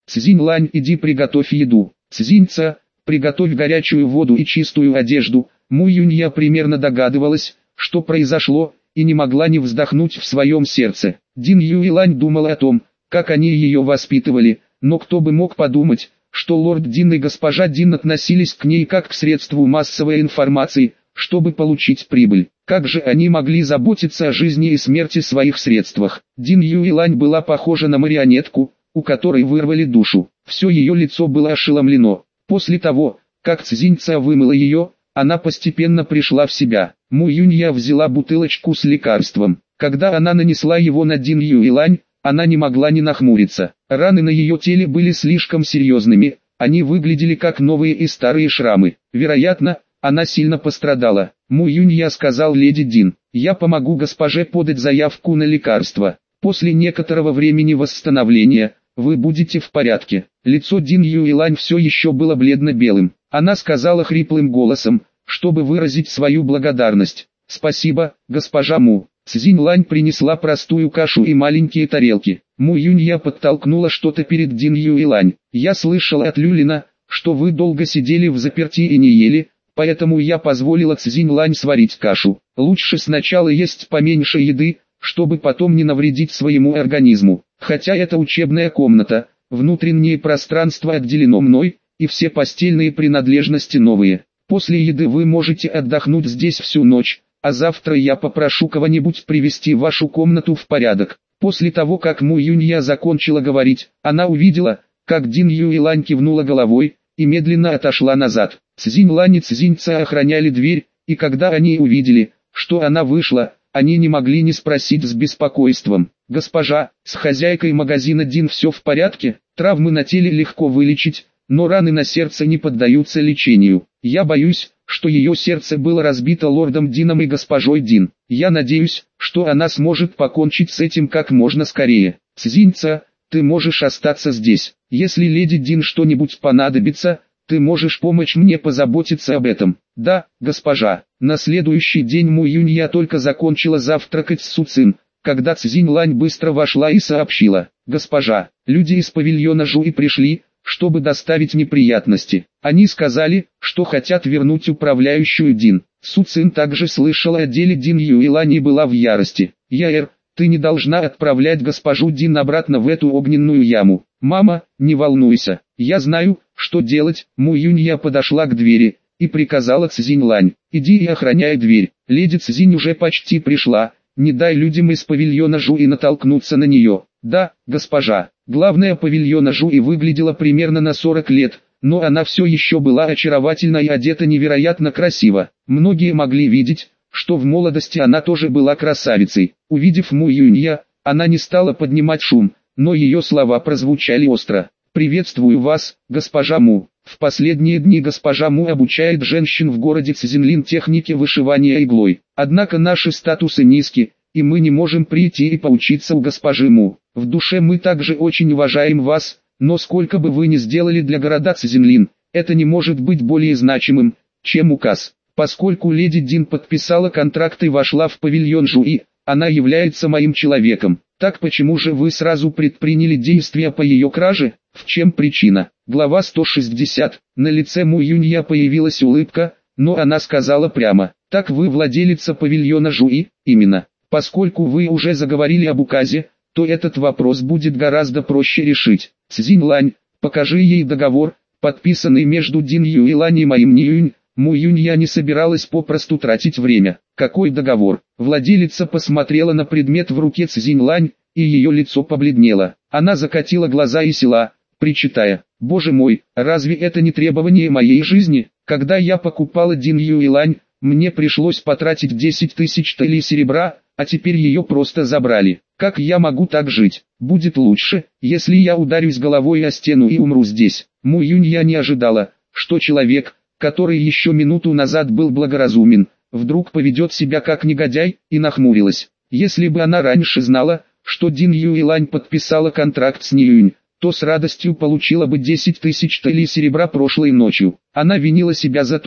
Цзинь-Лань, иди приготовь еду. Цзинь-Ца, приготовь горячую воду и чистую одежду. Му Юнья примерно догадывалась, что произошло, и не могла не вздохнуть в своем сердце. Дин Юйлань думала о том, как они ее воспитывали, но кто бы мог подумать, что лорд Дин и госпожа Дин относились к ней как к средству массовой информации, чтобы получить прибыль. Как же они могли заботиться о жизни и смерти своих средствах? Дин Юйлань была похожа на марионетку, у которой вырвали душу. Все ее лицо было ошеломлено. После того, как Цзинь-Ца вымыла ее, она постепенно пришла в себя. Му Юнья взяла бутылочку с лекарством. Когда она нанесла его на Дин Юйлань, она не могла не нахмуриться. Раны на ее теле были слишком серьезными, они выглядели как новые и старые шрамы. Вероятно, она сильно пострадала. Му Юнья сказал леди Дин: «Я помогу госпоже подать заявку на лекарство. После некоторого времени восстановления, вы будете в порядке». Лицо Дин Юйлань все еще было бледно-белым. Она сказала хриплым голосом, чтобы выразить свою благодарность: «Спасибо, госпожа Му». Цзинь-Лань принесла простую кашу и маленькие тарелки. Му Юнья подтолкнула что-то перед Дин Юйлань. «Я слышала от Люлина, что вы долго сидели взаперти и не ели, поэтому я позволила Цзинь-Лань сварить кашу. Лучше сначала есть поменьше еды, чтобы потом не навредить своему организму. Хотя это учебная комната, внутреннее пространство отделено мной, и все постельные принадлежности новые. После еды вы можете отдохнуть здесь всю ночь, а завтра я попрошу кого-нибудь привести вашу комнату в порядок». После того, как Му Юнья закончила говорить, она увидела, как Дин Юйлань кивнула головой и медленно отошла назад. Цзинь-Лань и Цзинь-Ца охраняли дверь, и когда они увидели, что она вышла, они не могли не спросить с беспокойством: «Госпожа, с хозяйкой магазина Дин все в порядке? Травмы на теле легко вылечить, но раны на сердце не поддаются лечению. Я боюсь, что ее сердце было разбито лордом Дином и госпожой Дин. Я надеюсь, что она сможет покончить с этим как можно скорее. Цзинь-Ца, ты можешь остаться здесь. Если леди Дин что-нибудь понадобится, ты можешь помочь мне позаботиться об этом». «Да, госпожа». На следующий день Му Юнья только закончила завтракать с Су Цин, когда Цзинь-Лань быстро вошла и сообщила: «Госпожа, люди из павильона Жуи пришли, чтобы доставить неприятности. Они сказали, что хотят вернуть управляющую Дин». Су Цин также слышала о деле Дин Юйлань и была в ярости. «Яэр, ты не должна отправлять госпожу Дин обратно в эту огненную яму. Мама, не волнуйся, я знаю, что делать». Му Юнья подошла к двери и приказала Цзинь-Лань: «Иди и охраняй дверь. Леди Цзинь уже почти пришла, не дай людям из павильона Жуи натолкнуться на нее». «Да, госпожа». Главная павильона Жуи выглядела примерно на 40 лет, но она все еще была очаровательна и одета невероятно красиво. Многие могли видеть, что в молодости она тоже была красавицей. Увидев Му Юнья, она не стала поднимать шум, но ее слова прозвучали остро. «Приветствую вас, госпожа Му. В последние дни госпожа Му обучает женщин в городе Цзинлин технике вышивания иглой. Однако наши статусы низки, и мы не можем прийти и поучиться у госпожи Му. В душе мы также очень уважаем вас, но сколько бы вы ни сделали для города Цзинлин, это не может быть более значимым, чем указ. Поскольку леди Дин подписала контракт и вошла в павильон Жуи, она является моим человеком. Так почему же вы сразу предприняли действия по ее краже? В чем причина?» Глава 160. На лице Му Юнья появилась улыбка, но она сказала прямо: «Так вы владелица павильона Жуи?» «Именно. Поскольку вы уже заговорили об указе, то этот вопрос будет гораздо проще решить. Цзинь-Лань, покажи ей договор, подписанный между Дин Юйлань и моим Ниюнь». Му Юнья не собиралась попросту тратить время. «Какой договор?» Владелица посмотрела на предмет в руке Цзинь-Лань, и ее лицо побледнело. Она закатила глаза и села, причитая: «Боже мой, разве это не требование моей жизни? Когда я покупала Дин Юйлань, мне пришлось потратить 10 тысяч талей серебра, а теперь ее просто забрали. Как я могу так жить? Будет лучше, если я ударюсь головой о стену и умру здесь». Му Юнья не ожидала, что человек, который еще минуту назад был благоразумен, вдруг поведет себя как негодяй, и нахмурилась. Если бы она раньше знала, что Дин Юйлань подписала контракт с Ниюнь, то с радостью получила бы 10 тысяч талей серебра прошлой ночью. Она винила себя за то,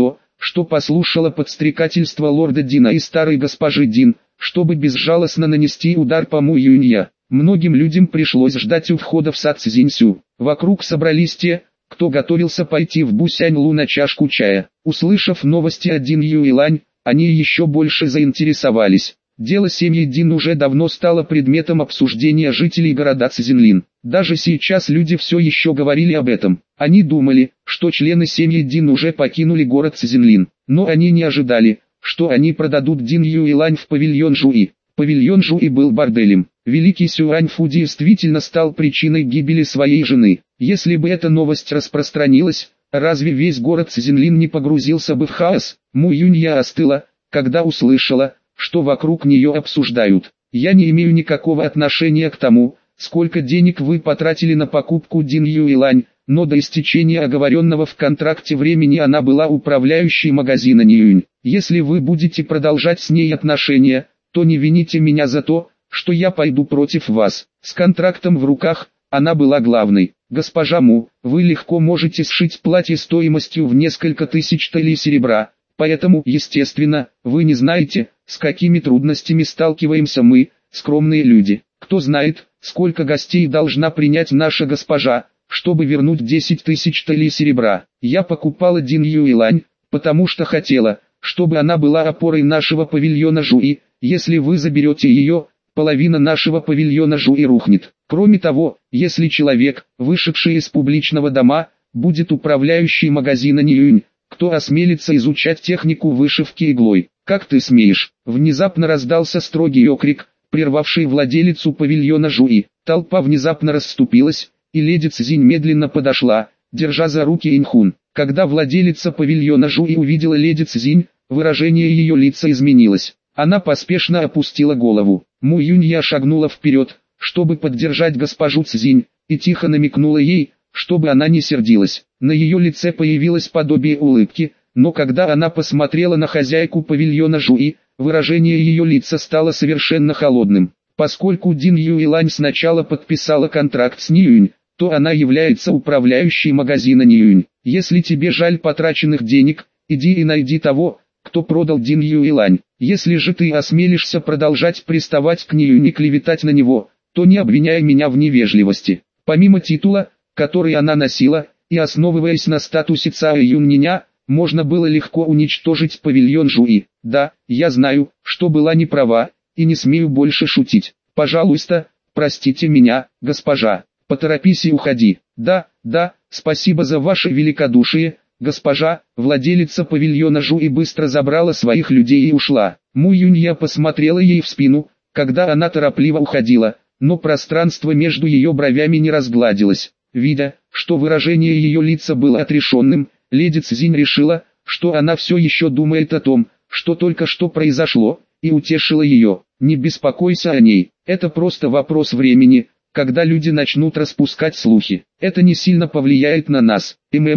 что послушала подстрекательство лорда Дина и старой госпожи Дин, чтобы безжалостно нанести удар по Му Юнья. Многим людям пришлось ждать у входа в сад Цзиньсю. Вокруг собрались те, кто готовился пойти в Бусяньлу на чашку чая. Услышав новости о Дин Юйлань, они еще больше заинтересовались. Дело семьи Дин уже давно стало предметом обсуждения жителей города Цзинлин. Даже сейчас люди все еще говорили об этом. Они думали, что члены семьи Дин уже покинули город Цзинлин. Но они не ожидали, что они продадут Дин Юйлань в павильон Жуи. Павильон Жуи был борделем. Великий Сюаньфу действительно стал причиной гибели своей жены. Если бы эта новость распространилась, разве весь город Цзинлин не погрузился бы в хаос? Му Юнья остыла, когда услышала, что вокруг нее обсуждают. Я не имею никакого отношения к тому, сколько денег вы потратили на покупку Дин Юйлань, но до истечения оговоренного в контракте времени она была управляющей магазина Ниюнь. Если вы будете продолжать с ней отношения, то не вините меня за то, что я пойду против вас. С контрактом в руках, она была главной. Госпожа Му, вы легко можете сшить платье стоимостью в несколько тысяч талей серебра, поэтому, естественно, вы не знаете, с какими трудностями сталкиваемся мы, скромные люди. Кто знает, сколько гостей должна принять наша госпожа, чтобы вернуть 10 тысяч талей серебра. Я покупала Дин Юйлань, потому что хотела, чтобы она была опорой нашего павильона Жуи. Если вы заберете ее, половина нашего павильона Жуи рухнет. Кроме того, если человек, вышедший из публичного дома, будет управляющий магазина Ниюнь, кто осмелится изучать технику вышивки иглой? Как ты смеешь? Внезапно раздался строгий окрик, прервавший владелицу павильона Жуи. Толпа внезапно расступилась, и леди Цзинь медленно подошла, держа за руки Инхун. Когда владелица павильона Жуи увидела леди Цзинь, выражение ее лица изменилось. Она поспешно опустила голову. Му Юнья шагнула вперед, чтобы поддержать госпожу Цзинь, и тихо намекнула ей, чтобы она не сердилась. На ее лице появилось подобие улыбки, но когда она посмотрела на хозяйку павильона Жуи, выражение ее лица стало совершенно холодным. Поскольку Дин Юйлань сначала подписала контракт с Ниюнь, то она является управляющей магазина Ниюнь. Если тебе жаль потраченных денег, иди и найди того, кто продал Дин Юйлань. Если же ты осмелишься продолжать приставать к Ниюнь и клеветать на него, то не обвиняй меня в невежливости. Помимо титула, который она носила, и основываясь на статусе Цао Юньня, можно было легко уничтожить павильон Жуи. Да, я знаю, что была не права, и не смею больше шутить. Пожалуйста, простите меня, госпожа. Поторопись и уходи. Да, спасибо за ваше великодушие, госпожа. Владелица павильона Жуи быстро забрала своих людей и ушла. Му Юнья посмотрела ей в спину, когда она торопливо уходила, но пространство между ее бровями не разгладилось. Видя, что выражение ее лица было отрешенным, леди Цзинь решила, что она все еще думает о том, что только что произошло, и утешила ее. Не беспокойся о ней, это просто вопрос времени, когда люди начнут распускать слухи. Это не сильно повлияет на нас.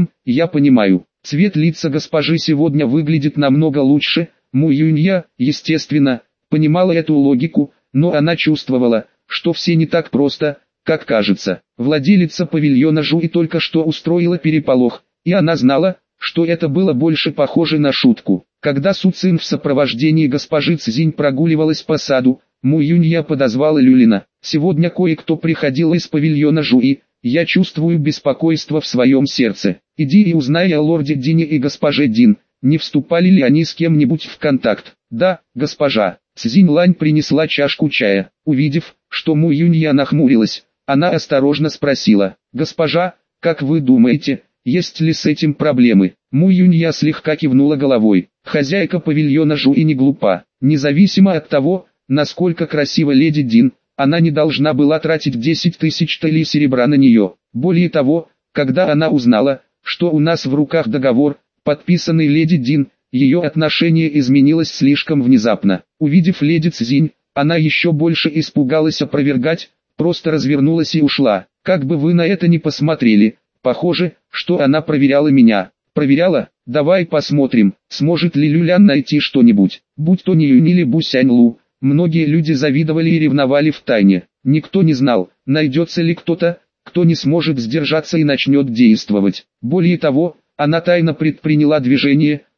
Я понимаю. Цвет лица госпожи сегодня выглядит намного лучше. Му Юнья, естественно, понимала эту логику, но она чувствовала, что все не так просто, как кажется. Владелица павильона Жуи только что устроила переполох, и она знала, что это было больше похоже на шутку. Когда Су Цин в сопровождении госпожи Цзинь прогуливалась по саду, Му Юнья подозвала Люлина. «Сегодня кое-кто приходил из павильона Жуи, я чувствую беспокойство в своем сердце. Иди и узнай о лорде Дине и госпоже Дин, не вступали ли они с кем-нибудь в контакт». «Да, госпожа». Цзинь Лань принесла чашку чая. Увидев, что Му Юнья нахмурилась, она осторожно спросила: «Госпожа, как вы думаете, есть ли с этим проблемы?» Му Юнья слегка кивнула головой. Хозяйка павильона Жуи не глупа. Независимо от того, насколько красива леди Дин, она не должна была тратить 10 тысяч талей серебра на нее. Более того, когда она узнала, что у нас в руках договор, подписанный леди Дин, ее отношение изменилось слишком внезапно. Увидев леди Цзинь, она еще больше испугалась опровергать, просто развернулась и ушла. Как бы вы на это ни посмотрели, похоже, что она проверяла меня. Проверяла? Давай посмотрим, сможет ли Люлян найти что-нибудь. Будь то Ниюнь или Бусяньлу, многие люди завидовали и ревновали втайне. Никто не знал, найдется ли кто-то, кто не сможет сдержаться и начнет действовать. Более того, она тайно предприняла движение,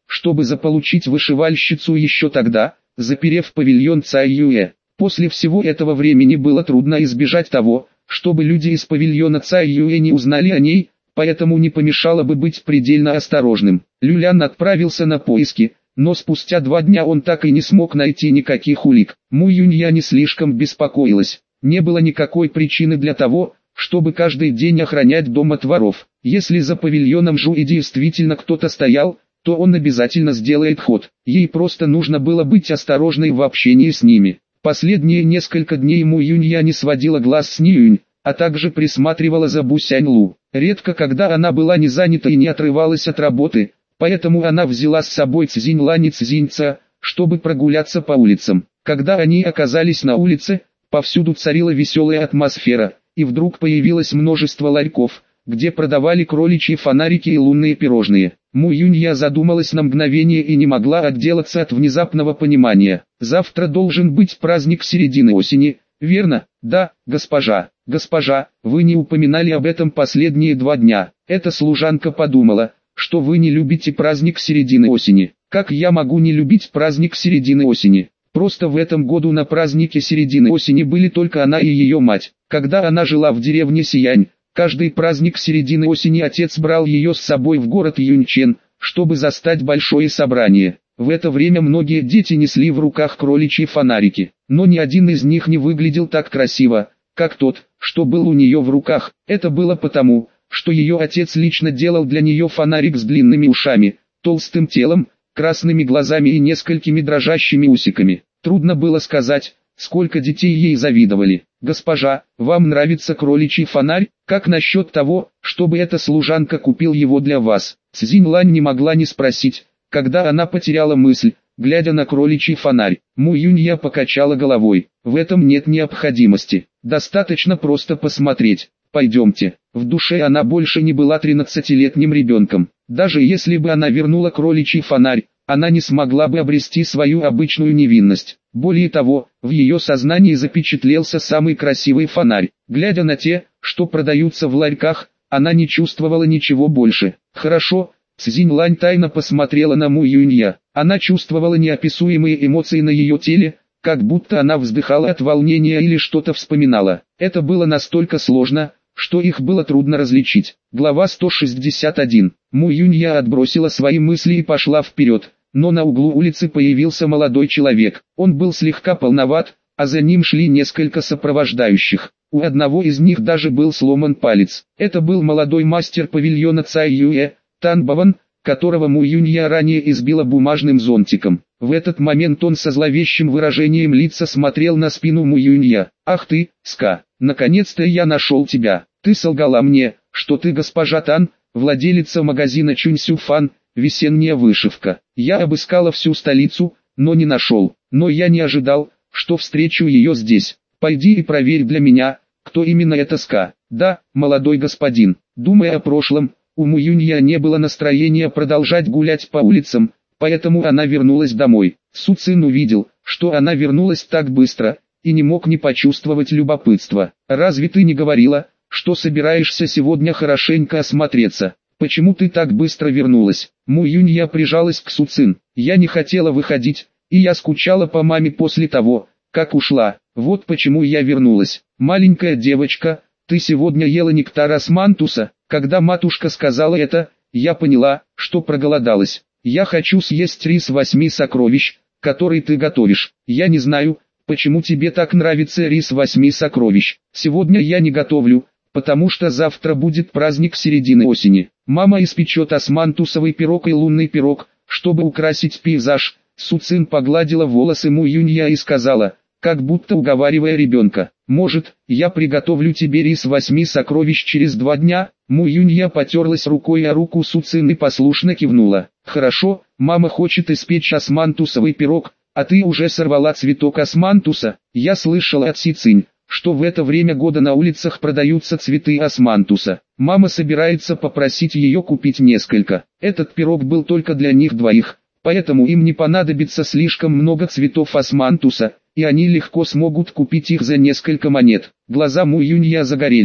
чтобы заполучить вышивальщицу еще тогда, заперев павильон Цай Юэ. После всего этого времени было трудно избежать того, чтобы люди из павильона Цай Юэ не узнали о ней, поэтому не помешало бы быть предельно осторожным. Люлян отправился на поиски, но спустя 2 дня он так и не смог найти никаких улик. Му Юнья не слишком беспокоилась. Не было никакой причины для того, чтобы каждый день охранять дом от воров. Если за павильоном Жуи действительно кто-то стоял, то он обязательно сделает ход. Ей просто нужно было быть осторожной в общении с ними. Последние несколько дней Му Юнья не сводила глаз с Ниюнь, а также присматривала за Бу Сяньлу. Редко когда она была не занята и не отрывалась от работы, поэтому она взяла с собой Цзинь Лань и Цзиньца, чтобы прогуляться по улицам. Когда они оказались на улице, повсюду царила веселая атмосфера, и вдруг появилось множество ларьков, где продавали кроличьи фонарики и лунные пирожные. Му Юнья задумалась на мгновение и не могла отделаться от внезапного понимания. Завтра должен быть праздник середины осени, верно? Да, госпожа. Госпожа, вы не упоминали об этом последние 2 дня. Эта служанка подумала, что вы не любите праздник середины осени. Как я могу не любить праздник середины осени? Просто в этом году на празднике середины осени были только она и ее мать. Когда она жила в деревне Сиянь, каждый праздник середины осени отец брал ее с собой в город Юньчэн, чтобы застать большое собрание. В это время многие дети несли в руках кроличьи фонарики, но ни один из них не выглядел так красиво, как тот, что был у нее в руках. Это было потому, что ее отец лично делал для нее фонарик с длинными ушами, толстым телом, красными глазами и несколькими дрожащими усиками. Трудно было сказать, сколько детей ей завидовали. «Госпожа, вам нравится кроличий фонарь? Как насчет того, чтобы эта служанка купил его для вас?» Цзинь Лань не могла не спросить, когда она потеряла мысль, глядя на кроличий фонарь. Му Юнья покачала головой. «В этом нет необходимости. Достаточно просто посмотреть. Пойдемте». В душе она больше не была 13-летним ребенком. Даже если бы она вернула кроличий фонарь, она не смогла бы обрести свою обычную невинность. Более того, в ее сознании запечатлелся самый красивый фонарь. Глядя на те, что продаются в ларьках, она не чувствовала ничего больше. «Хорошо». Цзинь Лань тайно посмотрела на Му Юнья. Она чувствовала неописуемые эмоции на ее теле, как будто она вздыхала от волнения или что-то вспоминала. Это было настолько сложно, что их было трудно различить. Глава 161. Му Юнья отбросила свои мысли и пошла вперед, но на углу улицы появился молодой человек. Он был слегка полноват, а за ним шли несколько сопровождающих. У одного из них даже был сломан палец. Это был молодой мастер павильона Цай Юэ, Тан Баван, которого Му Юнья ранее избила бумажным зонтиком. В этот момент он со зловещим выражением лица смотрел на спину Му Юнья. «Ах ты, Ска, наконец-то я нашел тебя. Ты солгала мне, что ты госпожа Тан, владелица магазина Чуньсюфан, весенняя вышивка. Я обыскала всю столицу, но не нашел. Но я не ожидал, что встречу ее здесь. Пойди и проверь для меня, кто именно эта Ска». «Да, молодой господин». Думая о прошлом, у Му Юнья не было настроения продолжать гулять по улицам, поэтому она вернулась домой. Су Цин увидел, что она вернулась так быстро, и не мог не почувствовать любопытства. «Разве ты не говорила, что собираешься сегодня хорошенько осмотреться? Почему ты так быстро вернулась?» Му Юнья прижалась к Су Цин. «Я не хотела выходить, и я скучала по маме после того, как ушла. Вот почему я вернулась. Маленькая девочка, ты сегодня ела нектар османтуса?» Когда матушка сказала это, я поняла, что проголодалась. «Я хочу съесть рис 8 сокровищ, который ты готовишь. Я не знаю, почему тебе так нравится рис 8 сокровищ. Сегодня я не готовлю, потому что завтра будет праздник середины осени. Мама испечет османтусовый пирог и лунный пирог, чтобы украсить пейзаж». Су Цин погладила волосы Му Юнья и сказала, как будто уговаривая ребенка: «Может, я приготовлю тебе рис 8 сокровищ через 2 дня?» Му Юнья потерлась рукой о руку Су Цин и послушно кивнула. «Хорошо, мама хочет испечь османтусовый пирог, а ты уже сорвала цветок османтуса. Я слышала от Си Цинь, что в это время года на улицах продаются цветы османтуса. Мама собирается попросить ее купить несколько. Этот пирог был только для них двоих, поэтому им не понадобится слишком много цветов османтуса, и они легко смогут купить их за несколько монет». Глаза Му Юнья загорелись.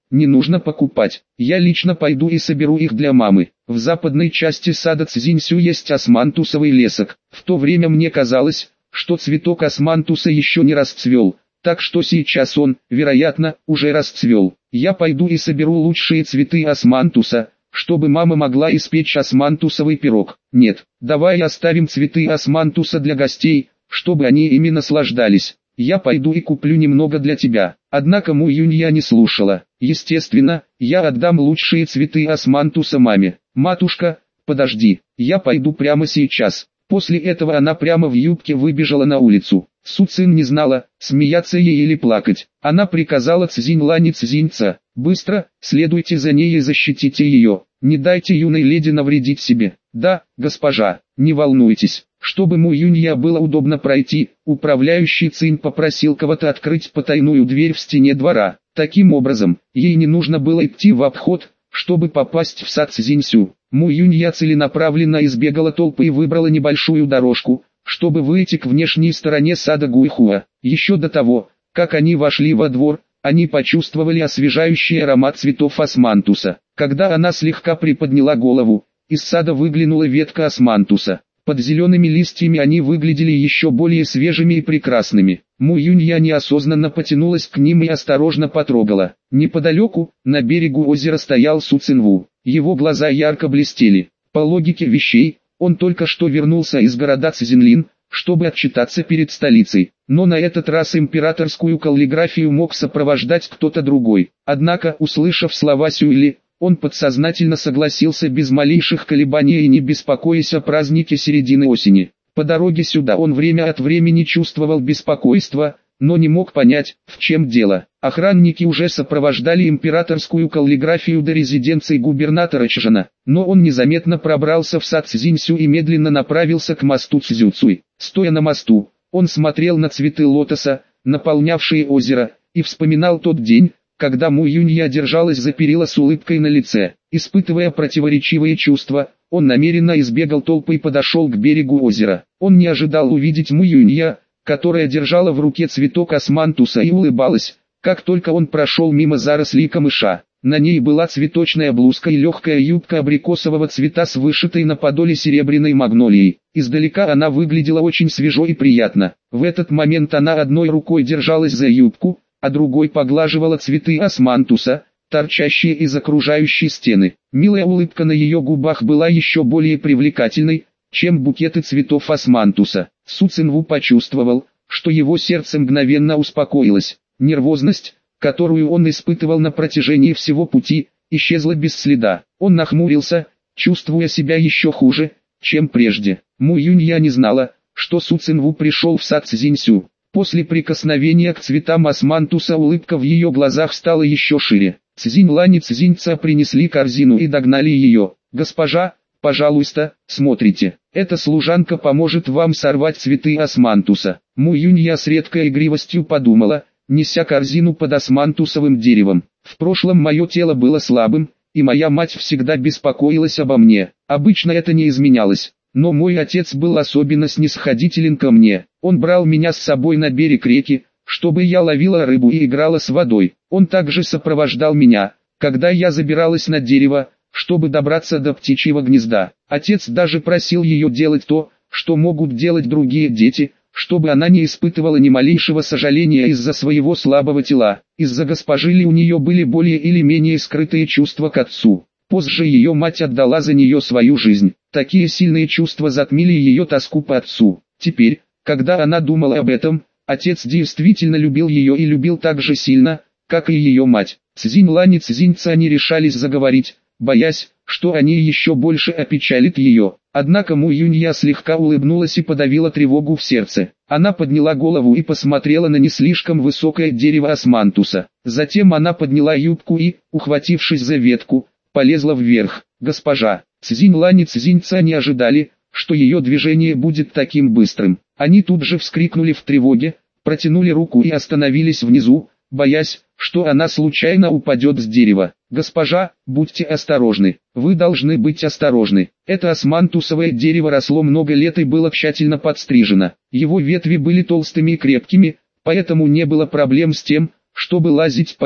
не нужно покупать. Я лично пойду и соберу их для мамы. В западной части сада Цзиньсю есть османтусовый лесок. В то время мне казалось, что цветок османтуса еще не расцвел, так что сейчас он, вероятно, уже расцвел. Я пойду и соберу лучшие цветы османтуса, чтобы мама могла испечь османтусовый пирог. Нет, давай оставим цветы османтуса для гостей, чтобы они ими наслаждались. Я пойду и куплю немного для тебя. Однако Му Юнья не слушала. Естественно, я отдам лучшие цветы османтуса маме. Матушка, подожди, я пойду прямо сейчас. После этого она прямо в юбке выбежала на улицу. Су Цин не знала, смеяться ей или плакать. Она приказала Цзиньлань и Цзиньца: быстро, следуйте за ней и защитите ее. Не дайте юной леди навредить себе. Да, госпожа, не волнуйтесь. Чтобы Му Юнья было удобно пройти, управляющий Цинь попросил кого-то открыть потайную дверь в стене двора. Таким образом, ей не нужно было идти в обход, чтобы попасть в сад Цзиньсю. Му Юнья целенаправленно избегала толпы и выбрала небольшую дорожку, чтобы выйти к внешней стороне сада Гуйхуа. Еще до того, как они вошли во двор, они почувствовали освежающий аромат цветов османтуса. Когда она слегка приподняла голову, из сада выглянула ветка османтуса. Под зелеными листьями они выглядели еще более свежими и прекрасными. Му Юнья неосознанно потянулась к ним и осторожно потрогала. Неподалеку, на берегу озера, стоял Су Цинву. Его глаза ярко блестели. По логике вещей, он только что вернулся из города Цзинлин, чтобы отчитаться перед столицей. Но на этот раз императорскую каллиграфию мог сопровождать кто-то другой. Однако, услышав слова Сюэли, он подсознательно согласился без малейших колебаний и не беспокоясь о празднике середины осени. По дороге сюда он время от времени чувствовал беспокойство, но не мог понять, в чем дело. Охранники уже сопровождали императорскую каллиграфию до резиденции губернатора Чжана, но он незаметно пробрался в сад Цзиньсю и медленно направился к мосту Цзюцуй. Стоя на мосту, он смотрел на цветы лотоса, наполнявшие озеро, и вспоминал тот день, когда Му Юнья держалась за перила с улыбкой на лице. Испытывая противоречивые чувства, он намеренно избегал толпы и подошел к берегу озера. Он не ожидал увидеть Му Юнья, которая держала в руке цветок османтуса и улыбалась, как только он прошел мимо зарослей камыша. На ней была цветочная блузка и легкая юбка абрикосового цвета с вышитой на подоле серебряной магнолией. Издалека она выглядела очень свежо и приятно. В этот момент она одной рукой держалась за юбку, а другой поглаживала цветы османтуса, торчащие из окружающей стены. Милая улыбка на ее губах была еще более привлекательной, чем букеты цветов османтуса. Су Цинву почувствовал, что его сердце мгновенно успокоилось. Нервозность, которую он испытывал на протяжении всего пути, исчезла без следа. Он нахмурился, чувствуя себя еще хуже, чем прежде. Му Юнья не знала, что Су Цинву пришел в сад Цзиньсю. После прикосновения к цветам османтуса улыбка в ее глазах стала еще шире. Цзиньлань и Цзиньца принесли корзину и догнали ее. «Госпожа, пожалуйста, смотрите, эта служанка поможет вам сорвать цветы османтуса». Му Юнья с редкой игривостью подумала, неся корзину под османтусовым деревом. «В прошлом мое тело было слабым, и моя мать всегда беспокоилась обо мне. Обычно это не изменялось. Но мой отец был особенно снисходителен ко мне. Он брал меня с собой на берег реки, чтобы я ловила рыбу и играла с водой. Он также сопровождал меня, когда я забиралась на дерево, чтобы добраться до птичьего гнезда. Отец даже просил ее делать то, что могут делать другие дети, чтобы она не испытывала ни малейшего сожаления из-за своего слабого тела. Из-за госпожи Ли у нее были более или менее скрытые чувства к отцу. Позже ее мать отдала за нее свою жизнь. Такие сильные чувства затмили ее тоску по отцу. Теперь, когда она думала об этом, отец действительно любил ее и любил так же сильно, как и ее мать. Цзиньлань и Цзиньца не решались заговорить, боясь, что они еще больше опечалят ее. Однако Му Юнья слегка улыбнулась и подавила тревогу в сердце. Она подняла голову и посмотрела на не слишком высокое дерево османтуса. Затем она подняла юбку и, ухватившись за ветку, полезла вверх. Госпожа, Цзиньлань и Цзиньца не ожидали, что ее движение будет таким быстрым. Они тут же вскрикнули в тревоге, протянули руку и остановились внизу, боясь, что она случайно упадет с дерева. «Госпожа, будьте осторожны, вы должны быть осторожны. Это османтусовое дерево росло много лет и было тщательно подстрижено. Его ветви были толстыми и крепкими, поэтому не было проблем с тем, чтобы лазить по ним.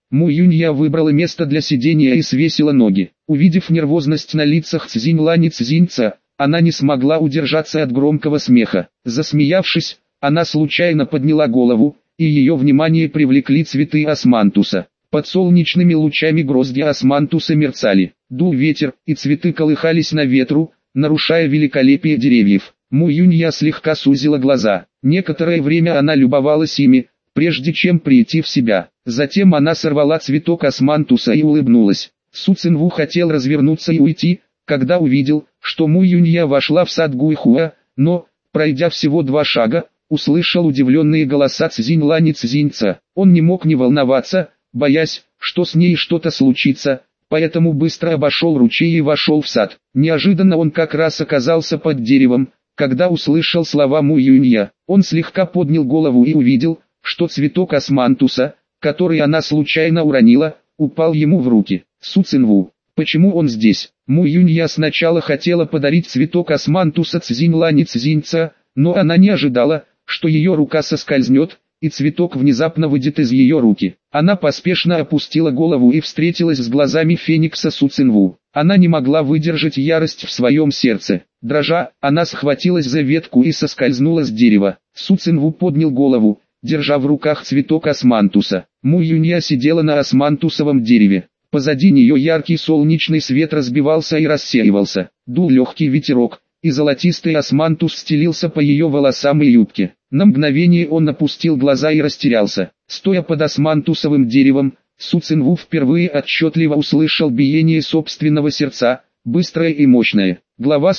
Му Юнья выбрала место для сидения и свесила ноги. Увидев нервозность на лицах Цзиньлань и Цзиньца, она не смогла удержаться от громкого смеха. Засмеявшись, она случайно подняла голову, и ее внимание привлекли цветы османтуса. Под солнечными лучами гроздья османтуса мерцали. Дул ветер, и цветы колыхались на ветру, нарушая великолепие деревьев. Му Юнья слегка сузила глаза. Некоторое время она любовалась ими, прежде чем прийти в себя. Затем она сорвала цветок османтуса и улыбнулась. Су Цинву хотел развернуться и уйти, когда увидел, что Му Юнья вошла в сад Гуйхуа, но, пройдя всего 2 шага, услышал удивленные голоса Цзиньлань и Цзиньца. Он не мог не волноваться, боясь, что с ней что-то случится, поэтому быстро обошел ручей и вошел в сад. Неожиданно он как раз оказался под деревом, когда услышал слова Му Юнья. Он слегка поднял голову и увидел, что цветок османтуса, который она случайно уронила, упал ему в руки. Су Цинву, почему он здесь? Му Юнья сначала хотела подарить цветок османтуса Цзиньлань и Цзиньца, но она не ожидала, что ее рука соскользнет, и цветок внезапно выйдет из ее руки. Она поспешно опустила голову и встретилась с глазами феникса Су Цинву. Она не могла выдержать ярость в своем сердце. Дрожа, она схватилась за ветку и соскользнула с дерева. Су Цинву поднял голову, держа в руках цветок османтуса. Му Юнья сидела на османтусовом дереве. Позади нее яркий солнечный свет разбивался и рассеивался. Дул легкий ветерок, и золотистый османтус стелился по ее волосам и юбке. На мгновение он опустил глаза и растерялся. Стоя под османтусовым деревом, Су Цинву впервые отчетливо услышал биение собственного сердца, быстрое и мощное. Глава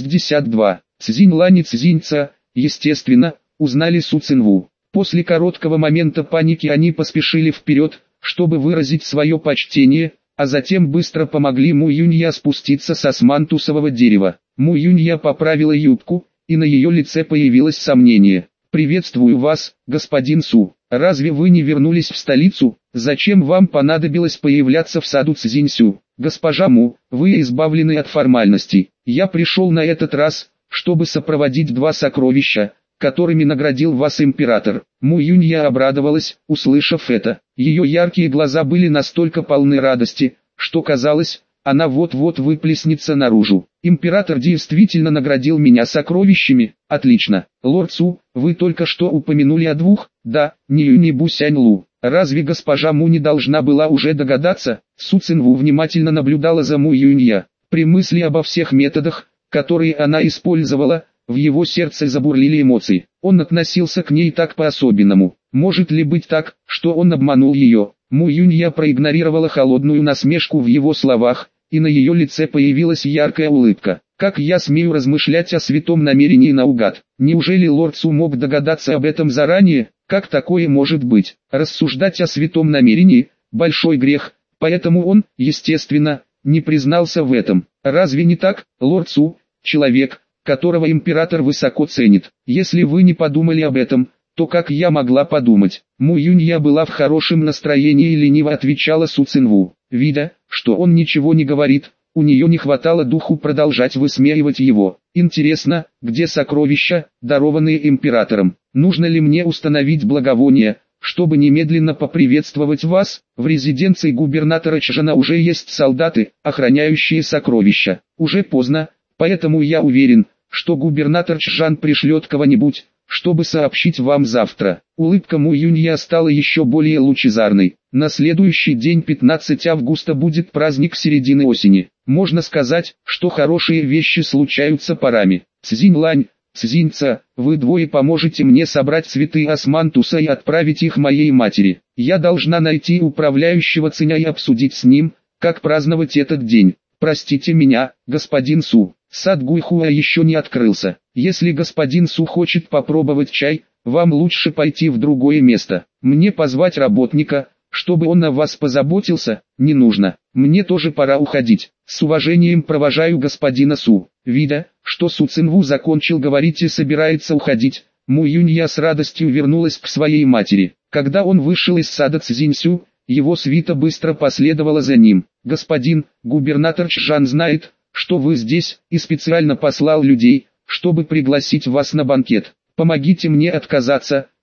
162. Цзиньлань и Цзиньца, естественно, узнали Су Цинву. После короткого момента паники они поспешили вперед, чтобы выразить свое почтение, а затем быстро помогли Му Юнья спуститься с османтусового дерева. Му Юнья поправила юбку, и на ее лице появилось сомнение. «Приветствую вас, господин Су. Разве вы не вернулись в столицу? Зачем вам понадобилось появляться в саду Цзиньсю? Госпожа Му, вы избавлены от формальностей. Я пришел на этот раз, чтобы сопроводить 2 сокровища, которыми наградил вас император». Му Юнья обрадовалась, услышав это. Ее яркие глаза были настолько полны радости, что казалось, она вот-вот выплеснется наружу. «Император действительно наградил меня сокровищами? Отлично. Лорд Су, вы только что упомянули о 2, да, Нью и Бусянь Лу. Разве госпожа Му не должна была уже догадаться?» Су Цинву внимательно наблюдала за Му Юнья. При мысли обо всех методах, которые она использовала, в его сердце забурлили эмоции. Он относился к ней так по-особенному. Может ли быть так, что он обманул ее? Му Юнья проигнорировала холодную насмешку в его словах, и на ее лице появилась яркая улыбка. «Как я смею размышлять о святом намерении наугад? Неужели лорд Су мог догадаться об этом заранее? Как такое может быть? Рассуждать о святом намерении – большой грех, поэтому он, естественно, не признался в этом. Разве не так, лорд Су, человек, которого император высоко ценит? Если вы не подумали об этом, то как я могла подумать?» Му Юнья была в хорошем настроении и лениво отвечала Су Цинву. Видя, что он ничего не говорит, у нее не хватало духу продолжать высмеивать его. «Интересно, где сокровища, дарованные императором? Нужно ли мне установить благовоние, чтобы немедленно поприветствовать вас? В резиденции губернатора Чжана уже есть солдаты, охраняющие сокровища. Уже поздно, поэтому я уверен, что губернатор Чжан пришлет кого-нибудь, чтобы сообщить вам завтра». Улыбка Му Юнья стала еще более лучезарной. На следующий день 15 августа будет праздник середины осени. Можно сказать, что хорошие вещи случаются парами. Цзиньлань, Цзиньца, вы 2 поможете мне собрать цветы османтуса и отправить их моей матери. Я должна найти управляющего Циня и обсудить с ним, как праздновать этот день. Простите меня, господин Су, сад Гуйхуа еще не открылся. Если господин Су хочет попробовать чай, вам лучше пойти в другое место. Мне позвать работника, чтобы он о вас позаботился? Не нужно. Мне тоже пора уходить. С уважением провожаю господина Су. Видя, что Су Цинву закончил говорить и собирается уходить, Му Юнья с радостью вернулась к своей матери. Когда он вышел из сада Цзиньсю, его свита быстро последовала за ним. «Господин, губернатор Чжан знает, что вы здесь, и специально послал людей, чтобы пригласить вас на банкет. Помогите мне отказаться,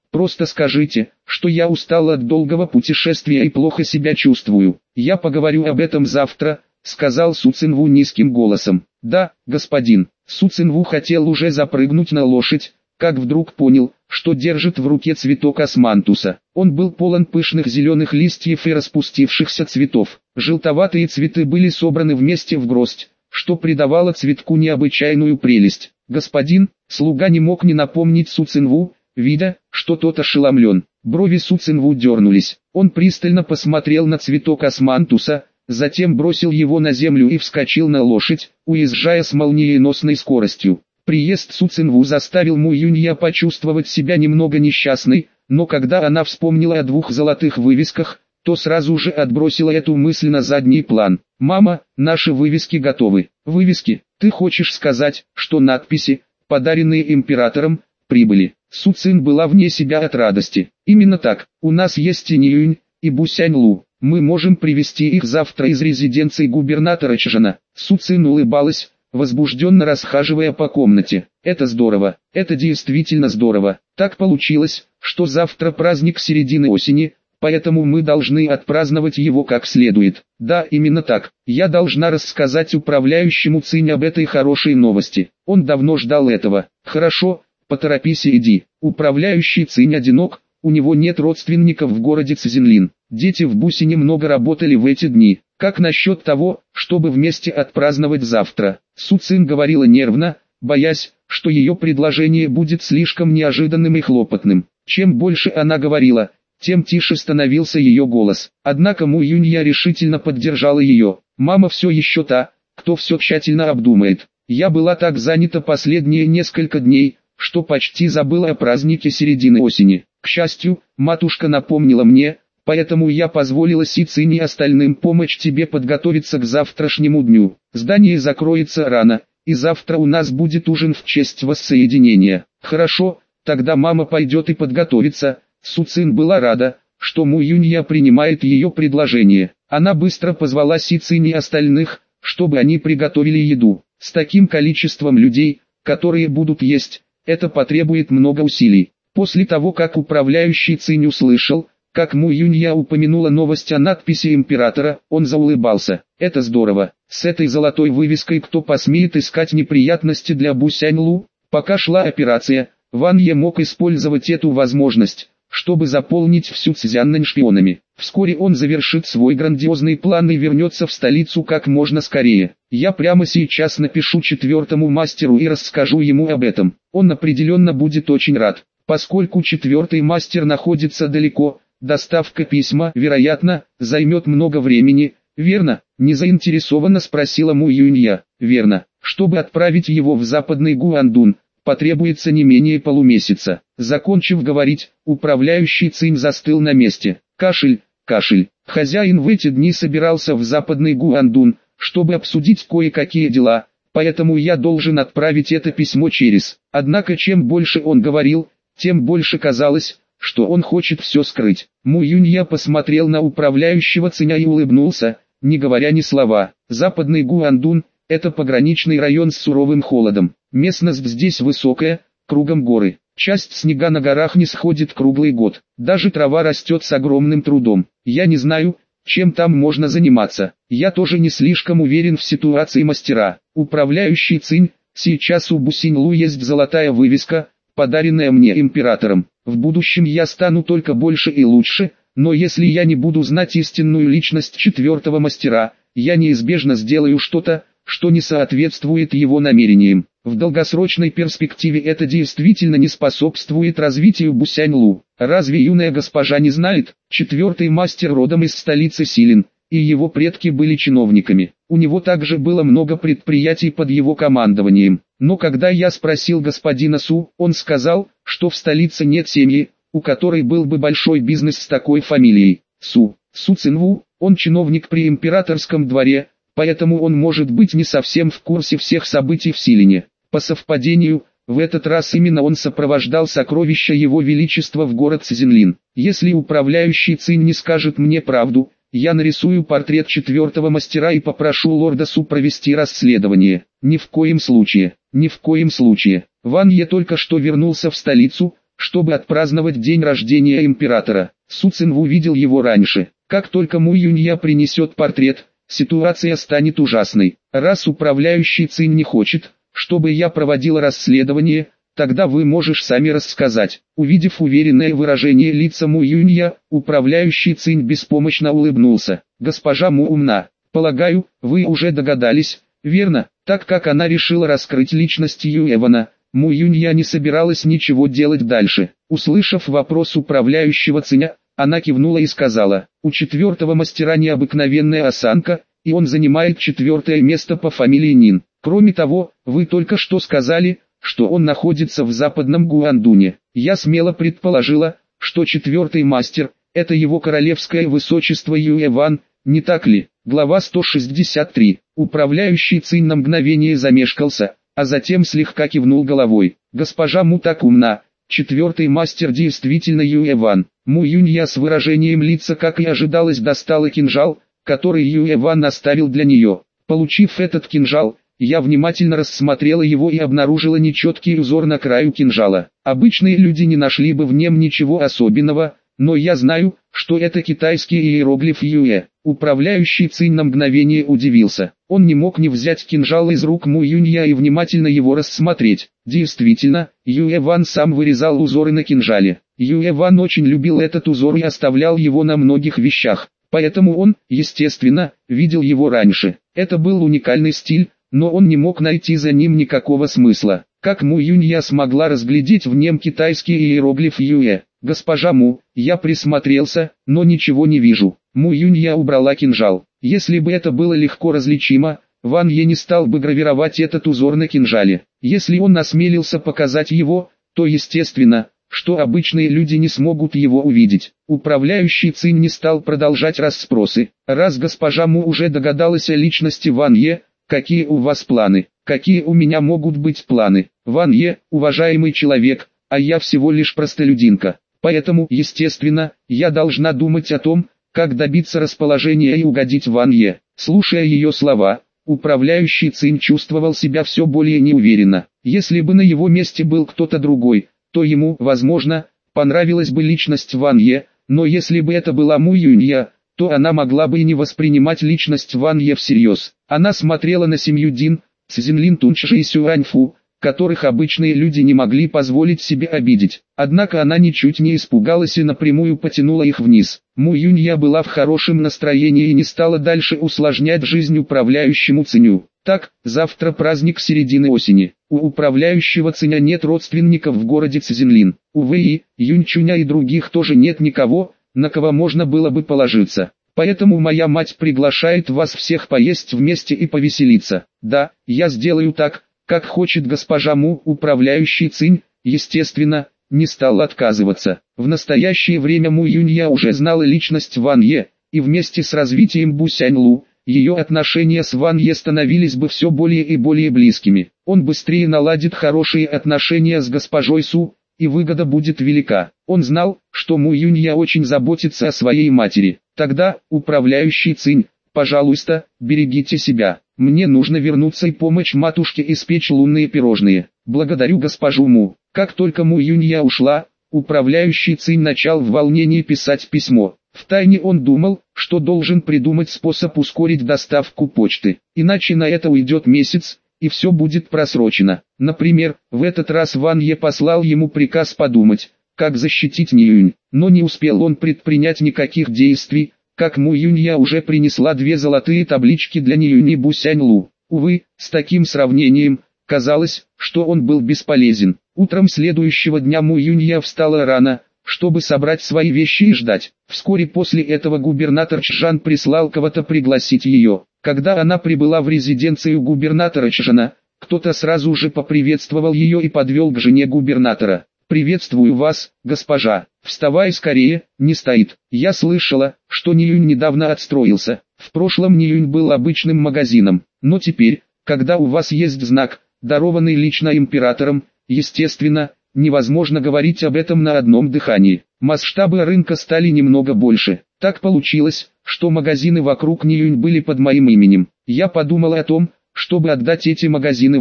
Просто скажите, что я устал от долгого путешествия и плохо себя чувствую. Я поговорю об этом завтра, сказал Су Цинву низким голосом. Да, господин. Су Цинву хотел уже запрыгнуть на лошадь, как вдруг понял, что держит в руке цветок османтуса. Он был полон пышных зеленых листьев и распустившихся цветов. Желтоватые цветы были собраны вместе в гроздь, что придавало цветку необычайную прелесть. Господин, слуга не мог не напомнить Су Цинву, видя, что тот ошеломлен. Брови Су Цинву дернулись. Он пристально посмотрел на цветок османтуса, затем бросил его на землю и вскочил на лошадь, уезжая с молниеносной скоростью. Приезд Су Цинву заставил Му Юнья почувствовать себя немного несчастной, но когда она вспомнила о 2 золотых вывесках, то сразу же отбросила эту мысль на задний план. «Мама, наши вывески готовы». «Вывески? Ты хочешь сказать, что надписи, подаренные императором, прибыли?» Су Цин была вне себя от радости. «Именно так, у нас есть Тинь Юнь и Бусянь Лу. Мы можем привезти их завтра из резиденции губернатора Чжана». Су Цин улыбалась, возбужденно расхаживая по комнате. «Это здорово, это действительно здорово. Так получилось, что завтра праздник середины осени, поэтому мы должны отпраздновать его как следует». «Да, именно так. Я должна рассказать управляющему Цинь об этой хорошей новости. Он давно ждал этого». «Хорошо, поторопись и иди. Управляющий Цинь одинок, у него нет родственников в городе Цзинлин. Дети в Бусине много работали в эти дни. Как насчет того, чтобы вместе отпраздновать завтра?» Су Цин говорила нервно, боясь, что ее предложение будет слишком неожиданным и хлопотным. Чем больше она говорила, тем тише становился ее голос. Однако Му Юнья решительно поддержала ее. «Мама все еще та, кто все тщательно обдумает. Я была так занята последние несколько дней, что почти забыла о празднике середины осени. К счастью, матушка напомнила мне, поэтому я позволила Си Цинь и остальным помочь тебе подготовиться к завтрашнему дню. Здание закроется рано, и завтра у нас будет ужин в честь воссоединения». «Хорошо, тогда мама пойдет и подготовится». Су Цин была рада, что Му Юнья принимает ее предложение. Она быстро позвала Си Цинь и остальных, чтобы они приготовили еду. С таким количеством людей, которые будут есть, это потребует много усилий. После того, как управляющий Цинь услышал, как Му Юнья упомянула новость о надписи императора, он заулыбался. «Это здорово. С этой золотой вывеской кто посмеет искать неприятности для Бусянь Лу?» Пока шла операция, Ван Е мог использовать эту возможность, чтобы заполнить всю Цзяннань шпионами. Вскоре он завершит свой грандиозный план и вернется в столицу как можно скорее. Я прямо сейчас напишу 4-му мастеру и расскажу ему об этом. Он определенно будет очень рад. Поскольку 4-й мастер находится далеко, доставка письма, вероятно, займет много времени. «Верно?» – незаинтересованно спросила Му Юнья. «Верно. Чтобы отправить его в западный Гуандун, потребуется не менее полумесяца». Закончив говорить, управляющий Цинь застыл на месте. Кашель, кашель. Хозяин в эти дни собирался в западный Гуандун, чтобы обсудить кое-какие дела, поэтому я должен отправить это письмо через. Однако чем больше он говорил, тем больше казалось, что он хочет все скрыть. Му Юнья посмотрел на управляющего Циня и улыбнулся, не говоря ни слова. Западный Гуандун – это пограничный район с суровым холодом. Местность здесь высокая, кругом горы. Часть снега на горах не сходит круглый год. Даже трава растет с огромным трудом. Я не знаю, чем там можно заниматься. Я тоже не слишком уверен в ситуации мастера. Управляющий Цинь, сейчас у Бусинь Лу есть золотая вывеска, подаренная мне императором. В будущем я стану только больше и лучше, но если я не буду знать истинную личность 4-го мастера, я неизбежно сделаю что-то, что не соответствует его намерениям. В долгосрочной перспективе это действительно не способствует развитию Бусянь Лу. Разве юная госпожа не знает? 4-й мастер родом из столицы Силин, и его предки были чиновниками. У него также было много предприятий под его командованием. Но когда я спросил господина Су, он сказал, что в столице нет семьи, у которой был бы большой бизнес с такой фамилией. Су Цинву, он чиновник при императорском дворе, поэтому он может быть не совсем в курсе всех событий в Силине. По совпадению, в этот раз именно он сопровождал сокровища его величества в город Цзинлин. Если управляющий Цинь не скажет мне правду, я нарисую портрет 4-го мастера и попрошу лорда Су провести расследование. Ни в коем случае, ни в коем случае. Ван Е только что вернулся в столицу, чтобы отпраздновать день рождения императора. Су Цинву видел его раньше. Как только Му Юнья принесет портрет, ситуация станет ужасной. Раз управляющий Цинь не хочет, чтобы я проводил расследование, тогда вы можешь сами рассказать. Увидев уверенное выражение лица Му Юнья, управляющий Цинь беспомощно улыбнулся. Госпожа Му умна. Полагаю, вы уже догадались, верно? Так как она решила раскрыть личность Юэвана, Му Юнья не собиралась ничего делать дальше. Услышав вопрос управляющего Циня, она кивнула и сказала: у четвертого мастера необыкновенная осанка, и он занимает 4-е место по фамилии Нин. Кроме того, вы только что сказали, что он находится в западном Гуандуне. Я смело предположила, что 4-й мастер – это его королевское высочество Юэван, не так ли? Глава 163. Управляющий Цинь на мгновение замешкался, а затем слегка кивнул головой. Госпожа Му так умна, 4-й мастер действительно Юэван. Му Юнья с выражением лица, как и ожидалось, достала кинжал, который Юэван оставил для нее. Получив этот кинжал, я внимательно рассмотрела его и обнаружила нечеткий узор на краю кинжала. Обычные люди не нашли бы в нем ничего особенного, но я знаю, что это китайский иероглиф Юэ. Управляющий Цинь на мгновение удивился. Он не мог не взять кинжал из рук Му Юнья и внимательно его рассмотреть. Действительно, Юэ Ван сам вырезал узоры на кинжале. Юэ Ван очень любил этот узор и оставлял его на многих вещах, поэтому он, естественно, видел его раньше. Это был уникальный стиль, но он не мог найти за ним никакого смысла. Как Му Юнья смогла разглядеть в нем китайский иероглиф Юэ? Госпожа Му, я присмотрелся, но ничего не вижу. Му Юнья убрала кинжал. Если бы это было легко различимо, Ван Е не стал бы гравировать этот узор на кинжале. Если он осмелился показать его, то естественно, что обычные люди не смогут его увидеть. Управляющий Цинь не стал продолжать расспросы. Раз госпожа Му уже догадалась о личности Ван Е, какие у вас планы? Какие у меня могут быть планы? Ван Е, уважаемый человек, а я всего лишь простолюдинка. Поэтому, естественно, я должна думать о том, как добиться расположения и угодить Ван Е. Слушая ее слова, управляющий Цинь чувствовал себя все более неуверенно. Если бы на его месте был кто-то другой, то ему, возможно, понравилась бы личность Ван Е, но если бы это была Му Юнья, то она могла бы и не воспринимать личность Ван Е всерьез. Она смотрела на семью Дин, Цзинлин Тунчжи и Сюаньфу, которых обычные люди не могли позволить себе обидеть. Однако она ничуть не испугалась и напрямую потянула их вниз. Му Юнья была в хорошем настроении и не стала дальше усложнять жизнь управляющему Циню. Так, завтра праздник середины осени. У управляющего Циня нет родственников в городе Цзинлин. У Вэи, Юньчуня и других тоже нет никого, на кого можно было бы положиться. Поэтому моя мать приглашает вас всех поесть вместе и повеселиться. Да, я сделаю так, как хочет госпожа Му. Управляющий Цинь, естественно, не стал отказываться. В настоящее время Му Юнья уже знала личность Ван Е, и вместе с развитием Бу Сяньлу, ее отношения с Ван Е становились бы все более и более близкими. Он быстрее наладит хорошие отношения с госпожой Су, и выгода будет велика. Он знал, что Му Юнья очень заботится о своей матери. Тогда, управляющий Цинь, пожалуйста, берегите себя. Мне нужно вернуться и помочь матушке испечь лунные пирожные. Благодарю госпожу Му. Как только Му Юнья ушла, управляющий Цинь начал в волнении писать письмо. Втайне он думал, что должен придумать способ ускорить доставку почты. Иначе на это уйдет месяц, и все будет просрочено. Например, в этот раз Ван Е послал ему приказ подумать, как защитить Ниюнь. Но не успел он предпринять никаких действий, как Му Юнья уже принесла 2 золотые таблички для Ниюнь и Бу Сяньлу. Увы, с таким сравнением, казалось, что он был бесполезен. Утром следующего дня Му Юнья встала рано, чтобы собрать свои вещи и ждать. Вскоре после этого губернатор Чжан прислал кого-то пригласить ее. Когда она прибыла в резиденцию губернатора Чжана, кто-то сразу же поприветствовал ее и подвел к жене губернатора. «Приветствую вас, госпожа. Вставай скорее, не стоит. Я слышала, что Ниюнь недавно отстроился. В прошлом Ниюнь был обычным магазином, но теперь, когда у вас есть знак, дарованный лично императором, естественно, невозможно говорить об этом на одном дыхании. Масштабы рынка стали немного больше. Так получилось, что магазины вокруг Ниюнь были под моим именем. Я подумала о том, чтобы отдать эти магазины вам.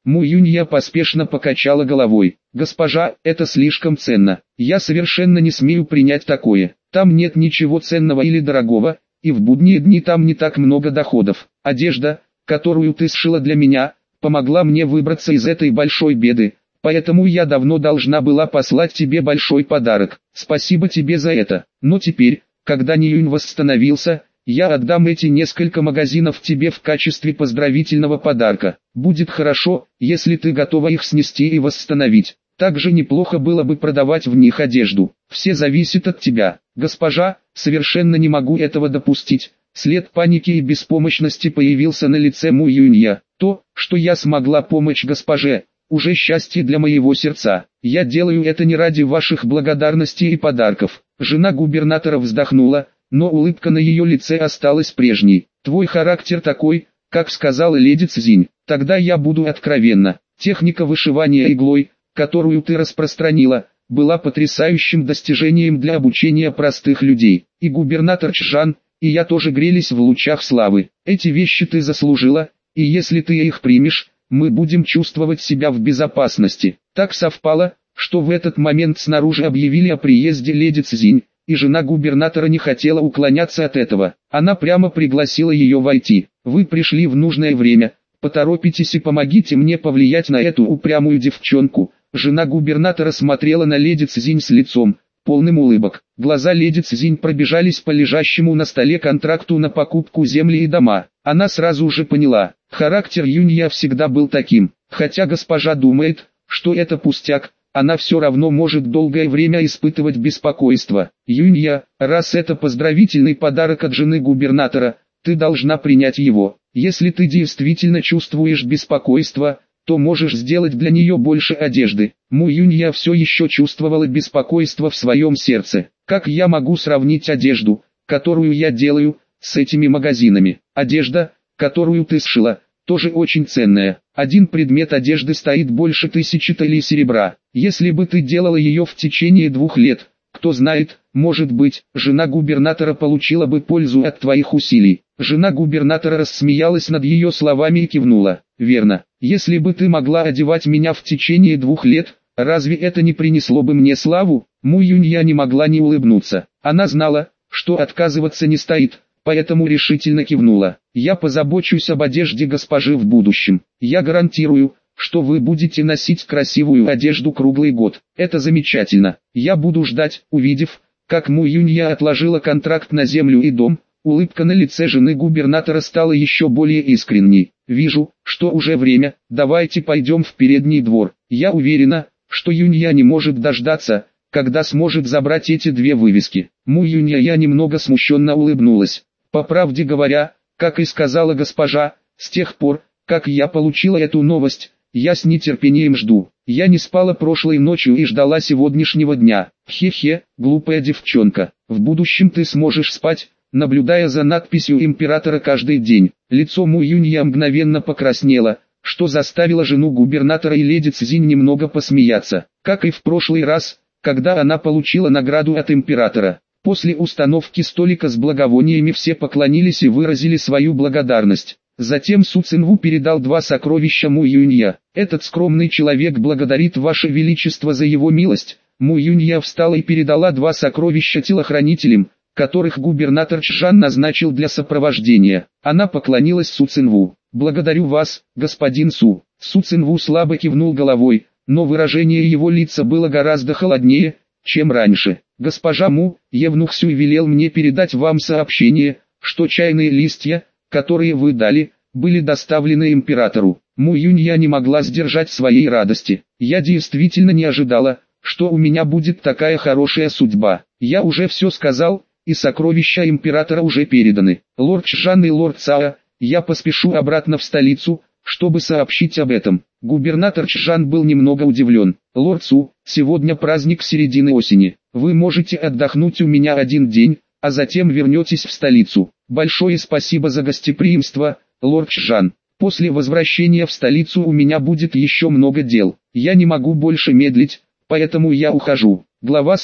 Му Юнья поспешно покачала головой. «Госпожа, это слишком ценно. Я совершенно не смею принять такое. Там нет ничего ценного или дорогого, и в будние дни там не так много доходов. Одежда, которую ты сшила для меня, помогла мне выбраться из этой большой беды, поэтому я давно должна была послать тебе большой подарок. Спасибо тебе за это. Но теперь, когда Ниюнь восстановился, я отдам эти несколько магазинов тебе в качестве поздравительного подарка. Будет хорошо, если ты готова их снести и восстановить. Также неплохо было бы продавать в них одежду. Все зависит от тебя. Госпожа, совершенно не могу этого допустить». След паники и беспомощности появился на лице Му Юнья. «То, что я смогла помочь госпоже, уже счастье для моего сердца. Я делаю это не ради ваших благодарностей и подарков». Жена губернатора вздохнула, но улыбка на ее лице осталась прежней. «Твой характер такой, как сказала леди Цзинь. Тогда я буду откровенна. Техника вышивания иглой, которую ты распространила, была потрясающим достижением для обучения простых людей. И губернатор Чжан, и я тоже грелись в лучах славы. Эти вещи ты заслужила, и если ты их примешь, мы будем чувствовать себя в безопасности». Так совпало, что в этот момент снаружи объявили о приезде леди Цзинь, и жена губернатора не хотела уклоняться от этого. Она прямо пригласила ее войти. «Вы пришли в нужное время, поторопитесь и помогите мне повлиять на эту упрямую девчонку». Жена губернатора смотрела на леди Цзинь с лицом, полным улыбок. Глаза леди Цзинь пробежались по лежащему на столе контракту на покупку земли и дома. Она сразу же поняла, характер Юнья всегда был таким. Хотя госпожа думает, что это пустяк, она все равно может долгое время испытывать беспокойство. «Юнья, раз это поздравительный подарок от жены губернатора, ты должна принять его. Если ты действительно чувствуешь беспокойство, то можешь сделать для нее больше одежды». Му Юнья все еще чувствовала беспокойство в своем сердце. «Как я могу сравнить одежду, которую я делаю, с этими магазинами? Одежда, которую ты сшила, тоже очень ценная. Один предмет одежды стоит больше 1000 талей серебра. Если бы ты делала ее в течение 2 лет, кто знает, может быть, жена губернатора получила бы пользу от твоих усилий». Жена губернатора рассмеялась над ее словами и кивнула. «Верно. Если бы ты могла одевать меня в течение 2 лет, разве это не принесло бы мне славу?» Му Юнья не могла не улыбнуться. Она знала, что отказываться не стоит, поэтому решительно кивнула. «Я позабочусь об одежде госпожи в будущем. Я гарантирую, что вы будете носить красивую одежду круглый год. Это замечательно. Я буду ждать». Увидев, как Му Юнья отложила контракт на землю и дом, улыбка на лице жены губернатора стала еще более искренней. «Вижу, что уже время, давайте пойдем в передний двор. Я уверена, что Юнья не может дождаться, когда сможет забрать эти 2 вывески». Му Юнья немного смущенно улыбнулась. «По правде говоря, как и сказала госпожа, с тех пор, как я получила эту новость, я с нетерпением жду. Я не спала прошлой ночью и ждала сегодняшнего дня. Хе-хе, глупая девчонка, в будущем ты сможешь спать, наблюдая за надписью императора каждый день». Лицо Му Юнья мгновенно покраснело, что заставило жену губернатора и леди Цзинь немного посмеяться. Как и в прошлый раз, когда она получила награду от императора. После установки столика с благовониями все поклонились и выразили свою благодарность. Затем Су Цинву передал 2 сокровища Му Юнья. «Этот скромный человек благодарит Ваше Величество за его милость». Му Юнья встала и передала 2 сокровища телохранителям, которых губернатор Чжан назначил для сопровождения. Она поклонилась Су Цинву. «Благодарю вас, господин Су». Су Цинву слабо кивнул головой, но выражение его лица было гораздо холоднее, чем раньше. «Госпожа Му, евнух Сюй велел мне передать вам сообщение, что чайные листья, которые вы дали, были доставлены императору». Му Юнья не могла сдержать своей радости. «Я действительно не ожидала, что у меня будет такая хорошая судьба. Я уже все сказал, и сокровища императора уже переданы. Лорд Чжан и лорд Цао, я поспешу обратно в столицу, чтобы сообщить об этом». Губернатор Чжан был немного удивлен. «Лорд Цу, сегодня праздник середины осени. Вы можете отдохнуть у меня 1 день, а затем вернетесь в столицу. Большое спасибо за гостеприимство, лорд Чжан. После возвращения в столицу у меня будет еще много дел. Я не могу больше медлить, поэтому я ухожу». Глава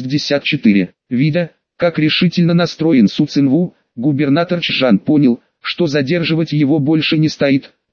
164. Видя, как решительно настроен Су Цинву, губернатор Чжан понял, что задерживать его больше не стоит,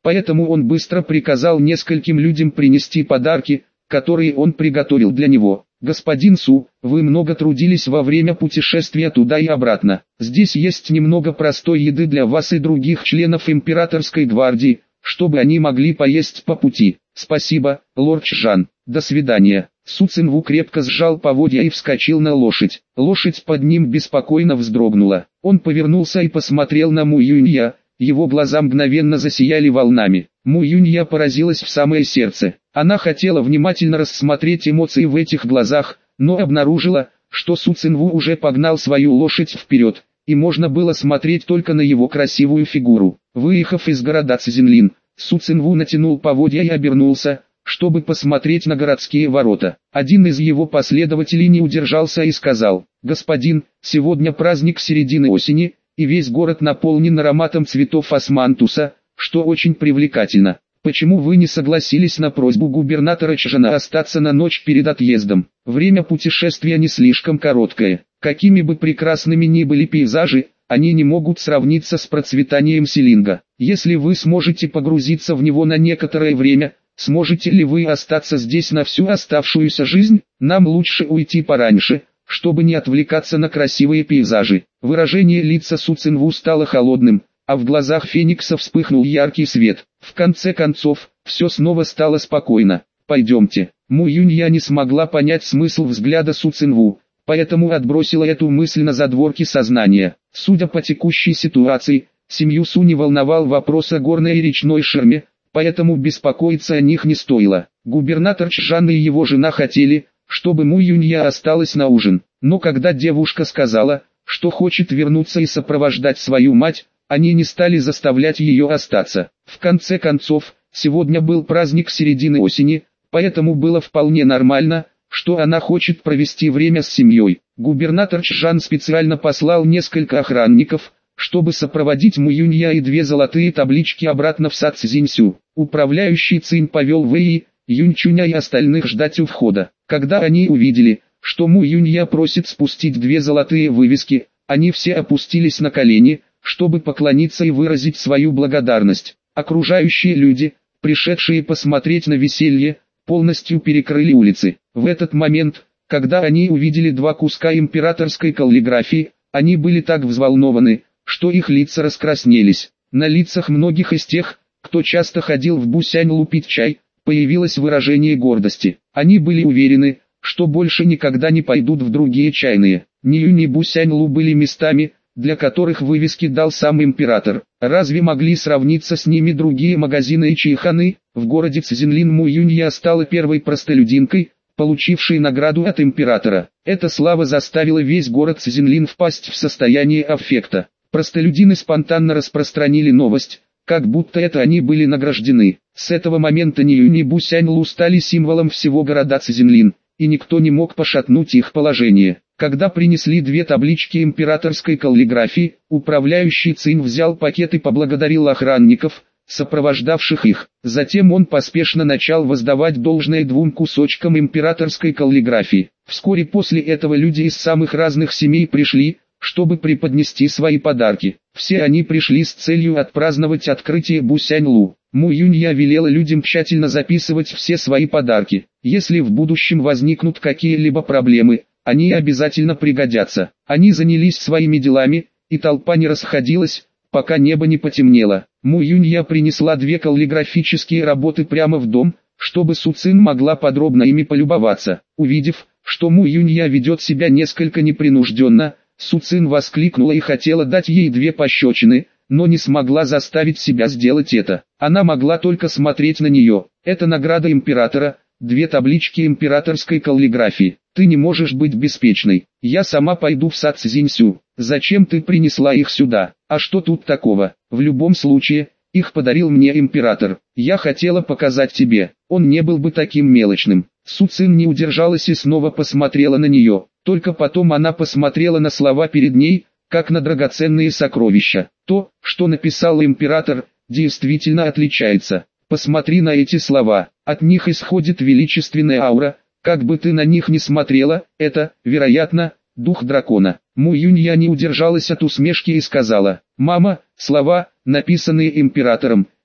поэтому он быстро приказал нескольким людям принести подарки, которые он приготовил для него. «Господин Су, вы много трудились во время путешествия туда и обратно. Здесь есть немного простой еды для вас и других членов императорской гвардии, чтобы они могли поесть по пути». «Спасибо, лорд Чжан. До свидания». Су Цинву крепко сжал поводья и вскочил на лошадь. Лошадь под ним беспокойно вздрогнула. Он повернулся и посмотрел на Му Юнья. Его глаза мгновенно засияли волнами. Му Юнья поразилась в самое сердце. Она хотела внимательно рассмотреть эмоции в этих глазах, но обнаружила, что Су Цинву уже погнал свою лошадь вперед, и можно было смотреть только на его красивую фигуру. Выехав из города Цзинлин, Су Цинву натянул поводья и обернулся, чтобы посмотреть на городские ворота. Один из его последователей не удержался и сказал: «Господин, сегодня праздник середины осени, и весь город наполнен ароматом цветов османтуса, что очень привлекательно. Почему вы не согласились на просьбу губернатора Чжана остаться на ночь перед отъездом? Время путешествия не слишком короткое. Какими бы прекрасными ни были пейзажи, они не могут сравниться с процветанием Силинга. Если вы сможете погрузиться в него на некоторое время, сможете ли вы остаться здесь на всю оставшуюся жизнь? Нам лучше уйти пораньше, чтобы не отвлекаться на красивые пейзажи». Выражение лица Су Цинву стало холодным, а в глазах Феникса вспыхнул яркий свет. В конце концов, все снова стало спокойно. «Пойдемте». Му Юнья не смогла понять смысл взгляда Су Цинву, поэтому отбросила эту мысль на задворки сознания. Судя по текущей ситуации, семью Су не волновал вопрос о горной и речной ширме, поэтому беспокоиться о них не стоило. Губернатор Чжан и его жена хотели, чтобы Му Юнья осталась на ужин, но когда девушка сказала, что хочет вернуться и сопровождать свою мать, они не стали заставлять ее остаться. В конце концов, сегодня был праздник середины осени, поэтому было вполне нормально, что она хочет провести время с семьей. Губернатор Чжан специально послал несколько охранников, чтобы сопроводить Му Юнья и 2 золотые таблички обратно в сад Цзиньсю. Управляющий Цинь повел Вэйи, Юньчуня и остальных ждать у входа. Когда они увидели, что Му Юнья просит спустить 2 золотые вывески, они все опустились на колени, чтобы поклониться и выразить свою благодарность. Окружающие люди, пришедшие посмотреть на веселье, полностью перекрыли улицы. В этот момент, когда они увидели 2 куска императорской каллиграфии, они были так взволнованы, что их лица раскраснелись. На лицах многих из тех, кто часто ходил в Бусяньлу пить чай, появилось выражение гордости. Они были уверены, что больше никогда не пойдут в другие чайные. Ниюнь и Бусяньлу были местами, для которых вывески дал сам император. Разве могли сравниться с ними другие магазины и чайханы? В городе Цзинлин Му Юнья стала первой простолюдинкой, получившей награду от императора. Эта слава заставила весь город Цзинлин впасть в состояние аффекта. Простолюдины спонтанно распространили новость, как будто это они были награждены. С этого момента Ниюнь и Бусяньлу стали символом всего города Цзинлин, и никто не мог пошатнуть их положение. Когда принесли 2 таблички императорской каллиграфии, управляющий Цинь взял пакет и поблагодарил охранников, сопровождавших их. Затем он поспешно начал воздавать должное 2 кусочкам императорской каллиграфии. Вскоре после этого люди из самых разных семей пришли, чтобы преподнести свои подарки. Все они пришли с целью отпраздновать открытие Бусяньлу. Му Юнья велела людям тщательно записывать все свои подарки. Если в будущем возникнут какие-либо проблемы, они обязательно пригодятся. Они занялись своими делами, и толпа не расходилась, пока небо не потемнело. Му Юнья принесла 2 каллиграфические работы прямо в дом, чтобы Су Цин могла подробно ими полюбоваться. Увидев, что Му Юнья ведет себя несколько непринужденно, Су Цин воскликнула и хотела дать ей 2 пощечины, но не смогла заставить себя сделать это. Она могла только смотреть на нее. Это награда императора, 2 таблички императорской каллиграфии. Ты не можешь быть беспечной. Я сама пойду в сад Цзиньсю. Зачем ты принесла их сюда? А что тут такого? В любом случае, их подарил мне император. Я хотела показать тебе. Он не был бы таким мелочным. Су Цин не удержалась и снова посмотрела на нее. Только потом она посмотрела на слова перед ней, как на драгоценные сокровища. То, что написал император, действительно отличается. Посмотри на эти слова. От них исходит величественная аура. Как бы ты на них ни смотрела, это, вероятно, дух дракона. Му Юнья не удержалась от усмешки и сказала: «Мама, слова, написанные императором,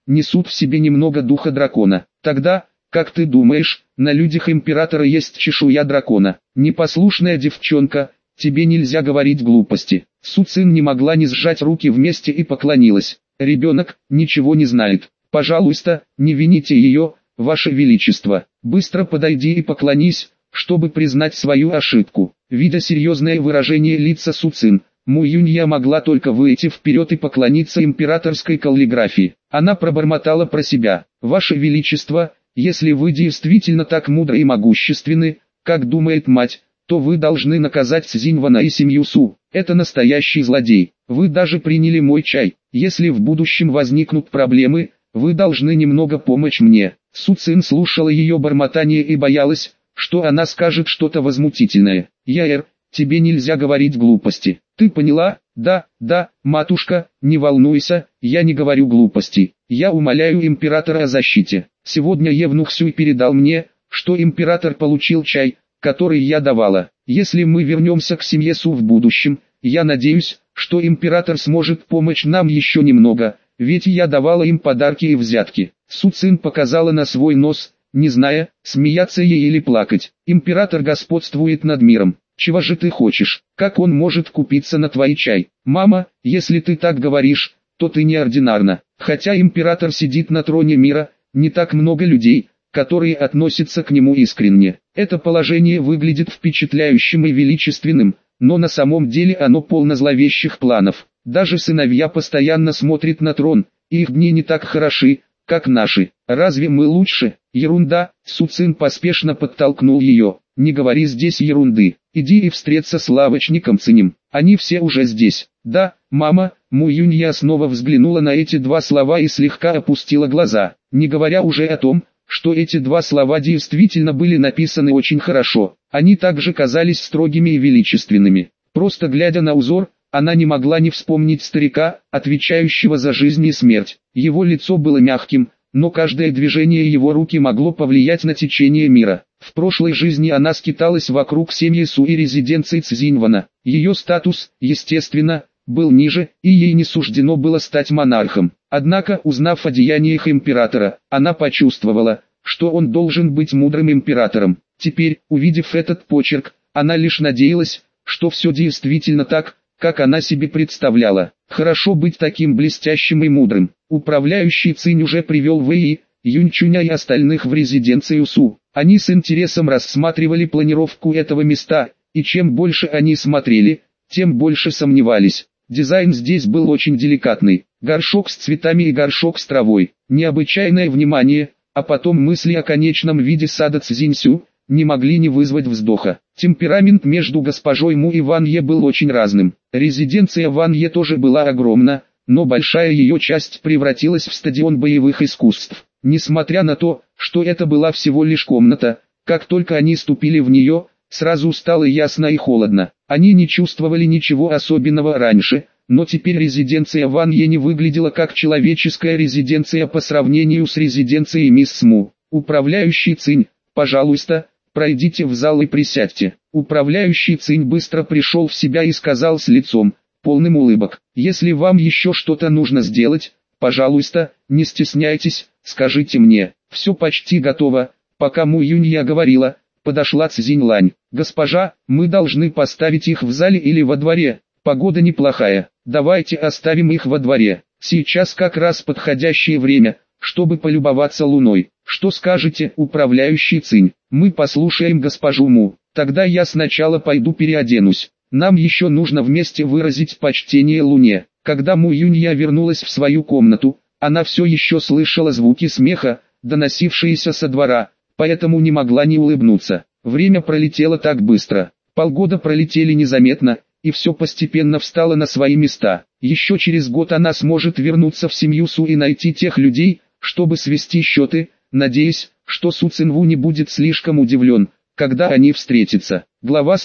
несут в себе немного духа дракона. Тогда, как ты думаешь, на людях императора есть чешуя дракона? Непослушная девчонка, тебе нельзя говорить глупости. Су Цин не могла не сжать руки вместе и поклонилась. Ребенок ничего не знает. Пожалуйста, не вините ее, Ваше Величество. Быстро подойди и поклонись, чтобы признать свою ошибку. Видя серьезное выражение лица Су Цин, Му Юнья могла только выйти вперед и поклониться императорской каллиграфии. Она пробормотала про себя: «Ваше Величество, если вы действительно так мудры и могущественны, как думает мать, то вы должны наказать Цзиньвана и семью Су. Это настоящий злодей. Вы даже приняли мой чай. Если в будущем возникнут проблемы, вы должны немного помочь мне». Су Цин слушала ее бормотание и боялась, что она скажет что-то возмутительное. «Яэр, тебе нельзя говорить глупости. Ты поняла?» «Да, матушка, не волнуйся, я не говорю глупостей. Я умоляю императора о защите. Сегодня Евнух Сюй передал мне, что император получил чай, который я давала. Если мы вернемся к семье Су в будущем, я надеюсь, что император сможет помочь нам еще немного, ведь я давала им подарки и взятки». Су Цин показала на свой нос, не зная, смеяться ей или плакать. «Император господствует над миром. Чего же ты хочешь? Как он может купиться на твой чай? Мама, если ты так говоришь, то ты неординарна. Хотя император сидит на троне мира, не так много людей, которые относятся к нему искренне. Это положение выглядит впечатляющим и величественным, но на самом деле оно полно зловещих планов. Даже сыновья постоянно смотрят на трон, и их дни не так хороши, как наши. Разве мы лучше? Ерунда!» Су Цин поспешно подтолкнул ее. «Не говори здесь ерунды. Иди и встреться с лавочником Цинем. Они все уже здесь». «Да, мама». Му Юнья снова взглянула на эти два слова и слегка опустила глаза, не говоря уже о том, что эти два слова действительно были написаны очень хорошо. Они также казались строгими и величественными. Просто глядя на узор, она не могла не вспомнить старика, отвечающего за жизнь и смерть. Его лицо было мягким, но каждое движение его руки могло повлиять на течение мира. В прошлой жизни она скиталась вокруг семьи Су и резиденции Цзиньвана. Ее статус, естественно, был ниже, и ей не суждено было стать монархом. Однако, узнав о деяниях императора, она почувствовала, что он должен быть мудрым императором. Теперь, увидев этот почерк, она лишь надеялась, что все действительно так, как она себе представляла. Хорошо быть таким блестящим и мудрым. Управляющий Цинь уже привел Вэйи, Юньчуня и остальных в резиденцию Су. Они с интересом рассматривали планировку этого места, и чем больше они смотрели, тем больше сомневались. Дизайн здесь был очень деликатный. Горшок с цветами и горшок с травой. Необычайное внимание, а потом мысли о конечном виде сада Цзиньсю не могли не вызвать вздоха. Темперамент между госпожой Му и Ван Е был очень разным. Резиденция Ван Е тоже была огромна, но большая ее часть превратилась в стадион боевых искусств. Несмотря на то, что это была всего лишь комната, как только они ступили в нее, сразу стало ясно и холодно. Они не чувствовали ничего особенного раньше, но теперь резиденция Ван Е не выглядела как человеческая резиденция по сравнению с резиденцией мисс Му. «Управляющий Цинь, пожалуйста, пройдите в зал и присядьте». Управляющий Цинь быстро пришел в себя и сказал с лицом, полным улыбок: «Если вам еще что-то нужно сделать, пожалуйста, не стесняйтесь, скажите мне». «Все почти готово». Пока Му Юнья говорила, подошла Цзиньлань. «Госпожа, мы должны поставить их в зале или во дворе. Погода неплохая, давайте оставим их во дворе. Сейчас как раз подходящее время, чтобы полюбоваться луной. Что скажете, управляющий Цинь?» «Мы послушаем госпожу Му. Тогда я сначала пойду переоденусь. Нам еще нужно вместе выразить почтение Луне». Когда Му Юнья вернулась в свою комнату, она все еще слышала звуки смеха, доносившиеся со двора, поэтому не могла не улыбнуться. Время пролетело так быстро. Полгода пролетели незаметно, и все постепенно встало на свои места. Еще через год она сможет вернуться в семью Су и найти тех людей, чтобы свести счеты, надеясь, что Су Цинву не будет слишком удивлен, когда они встретятся. Глава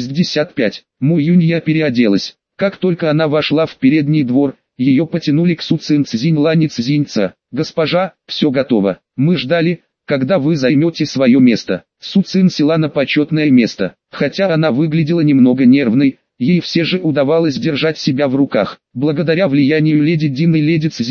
165. Му Юнья переоделась. Как только она вошла в передний двор, ее потянули к Су Цин Цзиньлань и Цзиньца. «Госпожа, все готово. Мы ждали, когда вы займете свое место». Су Цин села на почетное место. Хотя она выглядела немного нервной, ей все же удавалось держать себя в руках. Благодаря влиянию леди Дин и леди Цзинь,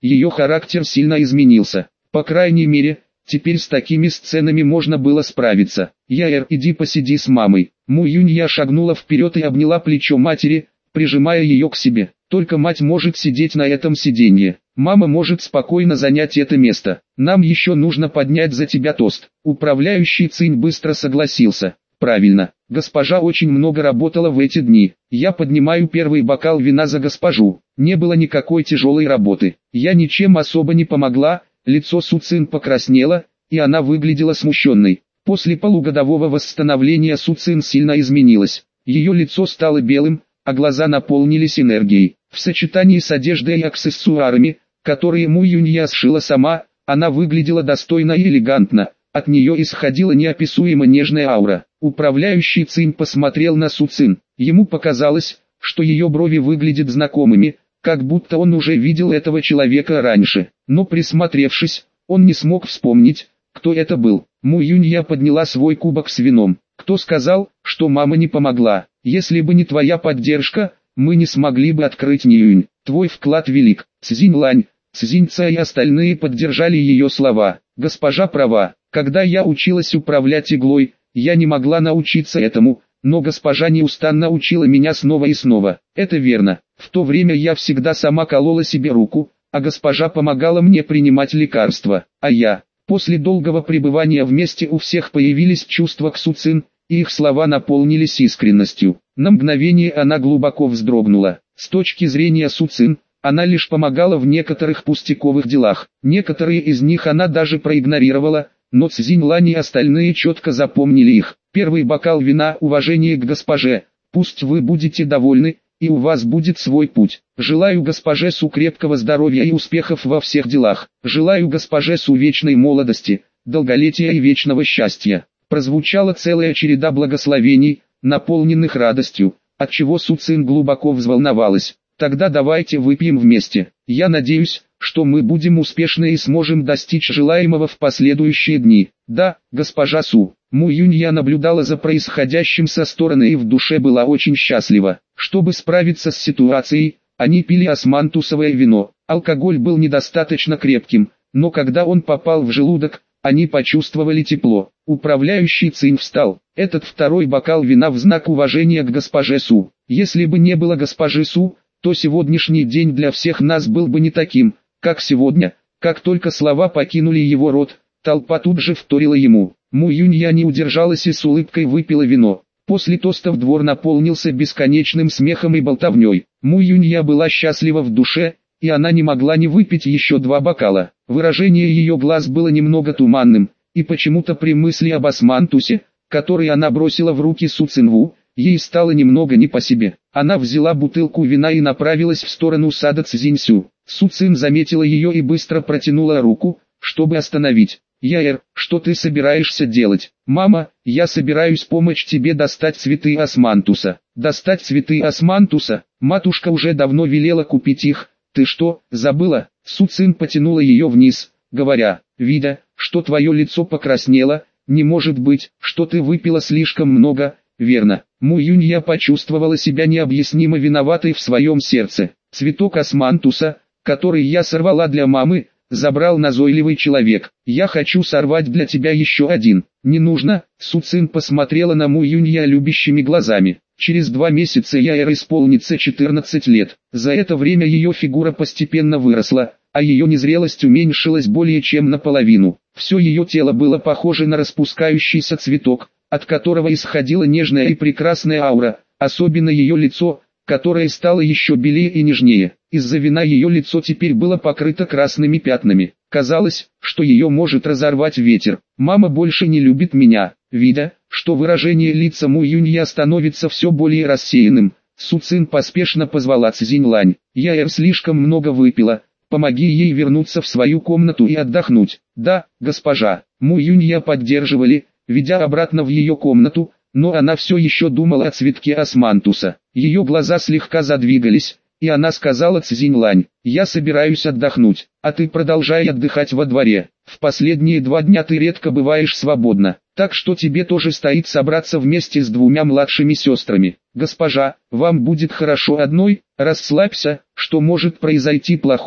ее характер сильно изменился. По крайней мере, теперь с такими сценами можно было справиться. Яэр, иди посиди с мамой. Му Юнья шагнула вперед и обняла плечо матери, прижимая ее к себе. Только мать может сидеть на этом сиденье. Мама может спокойно занять это место. Нам еще нужно поднять за тебя тост. Управляющий Цинь быстро согласился. Правильно, госпожа очень много работала в эти дни. Я поднимаю первый бокал вина за госпожу. Не было никакой тяжелой работы. Я ничем особо не помогла, лицо Су Цин покраснело, и она выглядела смущенной. После полугодового восстановления Су Цин сильно изменилась. Ее лицо стало белым, а глаза наполнились энергией. В сочетании с одеждой и аксессуарами, которые Му Юнья сшила сама, она выглядела достойно и элегантно. От нее исходила неописуемо нежная аура. Управляющий Цинь посмотрел на Су Цин. Ему показалось, что ее брови выглядят знакомыми, как будто он уже видел этого человека раньше. Но присмотревшись, он не смог вспомнить, кто это был. Му Юнья подняла свой кубок с вином. Кто сказал, что мама не помогла? Если бы не твоя поддержка, мы не смогли бы открыть Ниюнь. Твой вклад велик. Цзинь Лань, Цзинь Ца и остальные поддержали ее слова. Госпожа права. Когда я училась управлять иглой, я не могла научиться этому, но госпожа неустанно учила меня снова и снова. Это верно. В то время я всегда сама колола себе руку, а госпожа помогала мне принимать лекарства. А я, после долгого пребывания вместе, у всех появились чувства к Су Цин, и их слова наполнились искренностью. На мгновение она глубоко вздрогнула. С точки зрения Су Цин, она лишь помогала в некоторых пустяковых делах. Некоторые из них она даже проигнорировала, но Цзинь Лань и остальные четко запомнили их. Первый бокал вина — уважение к госпоже. Пусть вы будете довольны, и у вас будет свой путь. Желаю госпоже Су крепкого здоровья и успехов во всех делах. Желаю госпоже Су вечной молодости, долголетия и вечного счастья. Прозвучала целая череда благословений, наполненных радостью, отчего Су Цин глубоко взволновалась. Тогда давайте выпьем вместе. Я надеюсь, что мы будем успешны и сможем достичь желаемого в последующие дни. Да, госпожа Су. Му Юнья наблюдала за происходящим со стороны и в душе была очень счастлива. Чтобы справиться с ситуацией, они пили османтусовое вино. Алкоголь был недостаточно крепким, но когда он попал в желудок, они почувствовали тепло. Управляющий Цинь встал. Этот второй бокал вина в знак уважения к госпоже Су. Если бы не было госпожи Су, то сегодняшний день для всех нас был бы не таким, как сегодня. Как только слова покинули его рот, толпа тут же вторила ему. Му Юнья не удержалась и с улыбкой выпила вино. После тостов двор наполнился бесконечным смехом и болтовней. Му Юнья была счастлива в душе, и она не могла не выпить еще 2 бокала. Выражение ее глаз было немного туманным, и почему-то при мысли об османтусе, который она бросила в руки Су Цинву, ей стало немного не по себе. Она взяла бутылку вина и направилась в сторону сада Цзиньсю. Су Цин заметила ее и быстро протянула руку, чтобы остановить. «Яэр, что ты собираешься делать?» «Мама, я собираюсь помочь тебе достать цветы османтуса». «Достать цветы османтуса? Матушка уже давно велела купить их. Ты что, забыла?» Су Цин потянула ее вниз, говоря, видя, что твое лицо покраснело, «не может быть, что ты выпила слишком много». Верно. Му Юнья почувствовала себя необъяснимо виноватой в своем сердце. Цветок османтуса, который я сорвала для мамы, забрал назойливый человек. Я хочу сорвать для тебя еще один. Не нужно. Су Цин посмотрела на Му Юнья любящими глазами. Через 2 месяца Яэр исполнится 14 лет. За это время ее фигура постепенно выросла, а ее незрелость уменьшилась более чем наполовину. Все ее тело было похоже на распускающийся цветок, от которого исходила нежная и прекрасная аура, особенно ее лицо, которое стало еще белее и нежнее. Из-за вина ее лицо теперь было покрыто красными пятнами. Казалось, что ее может разорвать ветер. «Мама больше не любит меня». Видя, что выражение лица Му Юнья становится все более рассеянным, Су Цин поспешно позвала Цзинь Лань. «Яэр слишком много выпила, помоги ей вернуться в свою комнату и отдохнуть». «Да, госпожа». Му Юнья поддерживали, ведя обратно в ее комнату, но она все еще думала о цветке османтуса. Ее глаза слегка задвигались, и она сказала Цзинь Лань, «Я собираюсь отдохнуть, а ты продолжай отдыхать во дворе. В последние 2 дня ты редко бываешь свободна, так что тебе тоже стоит собраться вместе с 2 младшими сестрами. Госпожа, вам будет хорошо одной, расслабься, что может произойти плохого,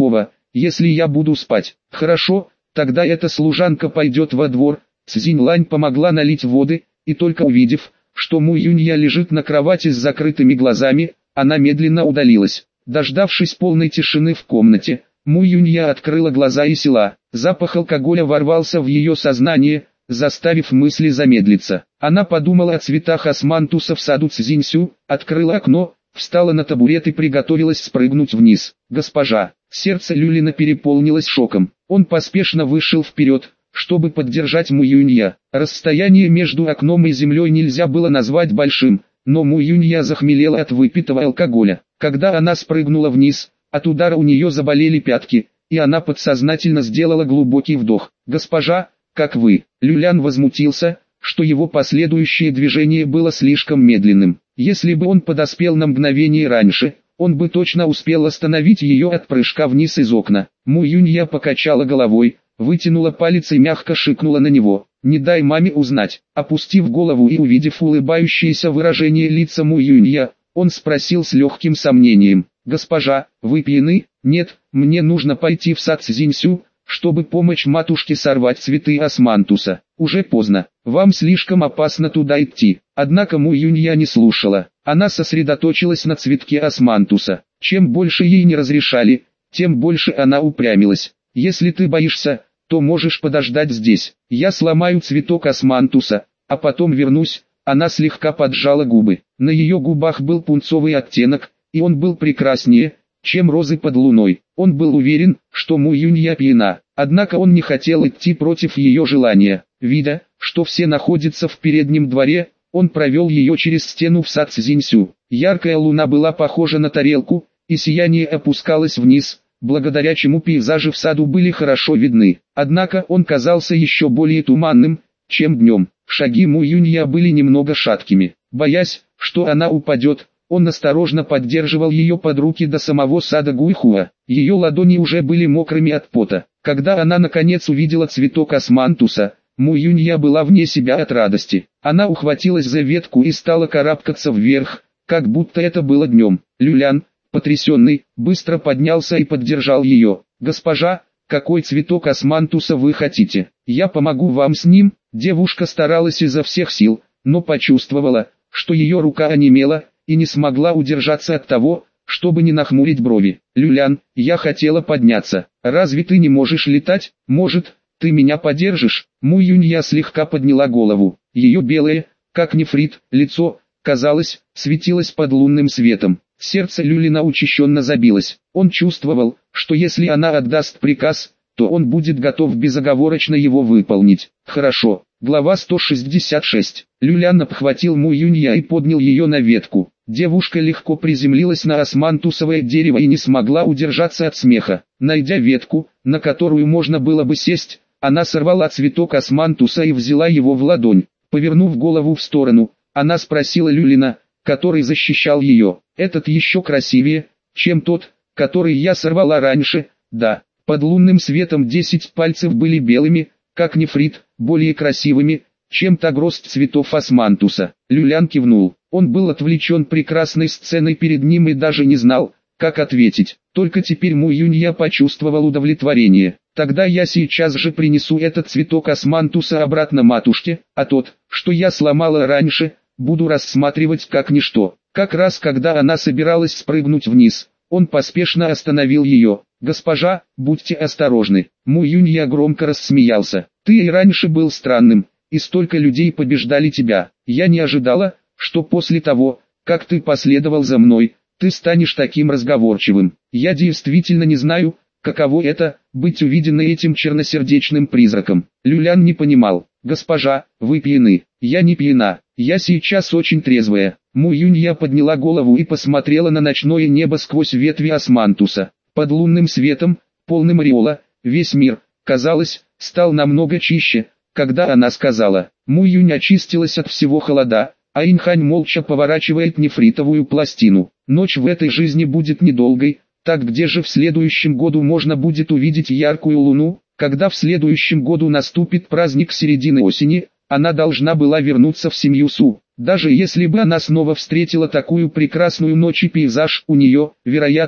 если я буду спать. Хорошо, тогда эта служанка пойдет во двор. Цзиньлань помогла налить воды, и только увидев, что Му Юнья лежит на кровати с закрытыми глазами, она медленно удалилась. Дождавшись полной тишины в комнате, Му Юнья открыла глаза и села. Запах алкоголя ворвался в ее сознание, заставив мысли замедлиться. Она подумала о цветах османтуса в саду Цзиньсю, открыла окно, встала на табурет и приготовилась спрыгнуть вниз. «Госпожа!» Сердце Люлина переполнилось шоком. Он поспешно вышел вперед, чтобы поддержать Му Юнья. Расстояние между окном и землей нельзя было назвать большим, но Му Юнья захмелела от выпитого алкоголя. Когда она спрыгнула вниз, от удара у нее заболели пятки, и она подсознательно сделала глубокий вдох. «Госпожа, как вы?» Люлян возмутился, что его последующее движение было слишком медленным. Если бы он подоспел на мгновение раньше, он бы точно успел остановить ее от прыжка вниз из окна. Му Юнья покачала головой, вытянула палец и мягко шикнула на него. «Не дай маме узнать». Опустив голову и увидев улыбающееся выражение лица Му Юнья, он спросил с легким сомнением: «Госпожа, вы пьяны?» «Нет, мне нужно пойти в сад Цзиньсю, чтобы помочь матушке сорвать цветы османтуса. Уже поздно, вам слишком опасно туда идти». Однако Му Юнья не слушала. Она сосредоточилась на цветке османтуса. Чем больше ей не разрешали, тем больше она упрямилась. «Если ты боишься, то можешь подождать здесь. Я сломаю цветок османтуса, а потом вернусь». Она слегка поджала губы. На ее губах был пунцовый оттенок, и он был прекраснее, чем розы под луной. Он был уверен, что Му Юнья пьяна, однако он не хотел идти против ее желания. Видя, что все находятся в переднем дворе, он провел ее через стену в сад Цзиньсю. Яркая луна была похожа на тарелку, и сияние опускалось вниз, благодаря чему пейзажи в саду были хорошо видны. Однако он казался еще более туманным, чем днем. Шаги Му Юнья были немного шаткими. Боясь, что она упадет, он осторожно поддерживал ее под руки до самого сада Гуйхуа. Ее ладони уже были мокрыми от пота. Когда она наконец увидела цветок османтуса, Му Юнья была вне себя от радости. Она ухватилась за ветку и стала карабкаться вверх, как будто это было днем. Люлян, потрясенный, быстро поднялся и поддержал ее. «Госпожа, какой цветок османтуса вы хотите? Я помогу вам с ним». Девушка старалась изо всех сил, но почувствовала, что ее рука онемела, и не смогла удержаться от того, чтобы не нахмурить брови. «Люлян, я хотела подняться. Разве ты не можешь летать? Может, ты меня поддержишь?» Му Юнья слегка подняла голову. Ее белое, как нефрит, лицо, казалось, светилось под лунным светом. Сердце Люлина учащенно забилось. Он чувствовал, что если она отдаст приказ, то он будет готов безоговорочно его выполнить. «Хорошо». Глава 166. Люлян обхватил Му Юнья и поднял ее на ветку. Девушка легко приземлилась на османтусовое дерево и не смогла удержаться от смеха. Найдя ветку, на которую можно было бы сесть, она сорвала цветок османтуса и взяла его в ладонь. Повернув голову в сторону, она спросила Люлина, который защищал ее: «Этот еще красивее, чем тот, который я сорвала раньше?» «Да». Под лунным светом 10 пальцев были белыми, как нефрит, более красивыми, чем та гроздь цветов османтуса. Люлян кивнул. Он был отвлечен прекрасной сценой перед ним и даже не знал, как ответить. Только теперь Му Юнья почувствовал удовлетворение. «Тогда я сейчас же принесу этот цветок османтуса обратно матушке, а тот, что я сломала раньше, буду рассматривать как ничто». Как раз когда она собиралась спрыгнуть вниз, он поспешно остановил ее. «Госпожа, будьте осторожны». Му Юнья громко рассмеялся. «Ты и раньше был странным, и столько людей побеждали тебя. Я не ожидала, что после того, как ты последовал за мной, ты станешь таким разговорчивым. Я действительно не знаю, каково это, быть увиденной этим черносердечным призраком». Люлян не понимал. «Госпожа, вы пьяны». «Я не пьяна, я сейчас очень трезвая». Му Юнья подняла голову и посмотрела на ночное небо сквозь ветви османтуса. Под лунным светом, полным ореола, весь мир, казалось, стал намного чище, когда она сказала. Му Юнь очистилась от всего холода, а Инхань молча поворачивает нефритовую пластину. «Ночь в этой жизни будет недолгой, так где же в следующем году можно будет увидеть яркую луну?» Когда в следующем году наступит праздник середины осени, она должна была вернуться в семью Су. Даже если бы она снова встретила такую прекрасную ночь и пейзаж, у нее, вероятно,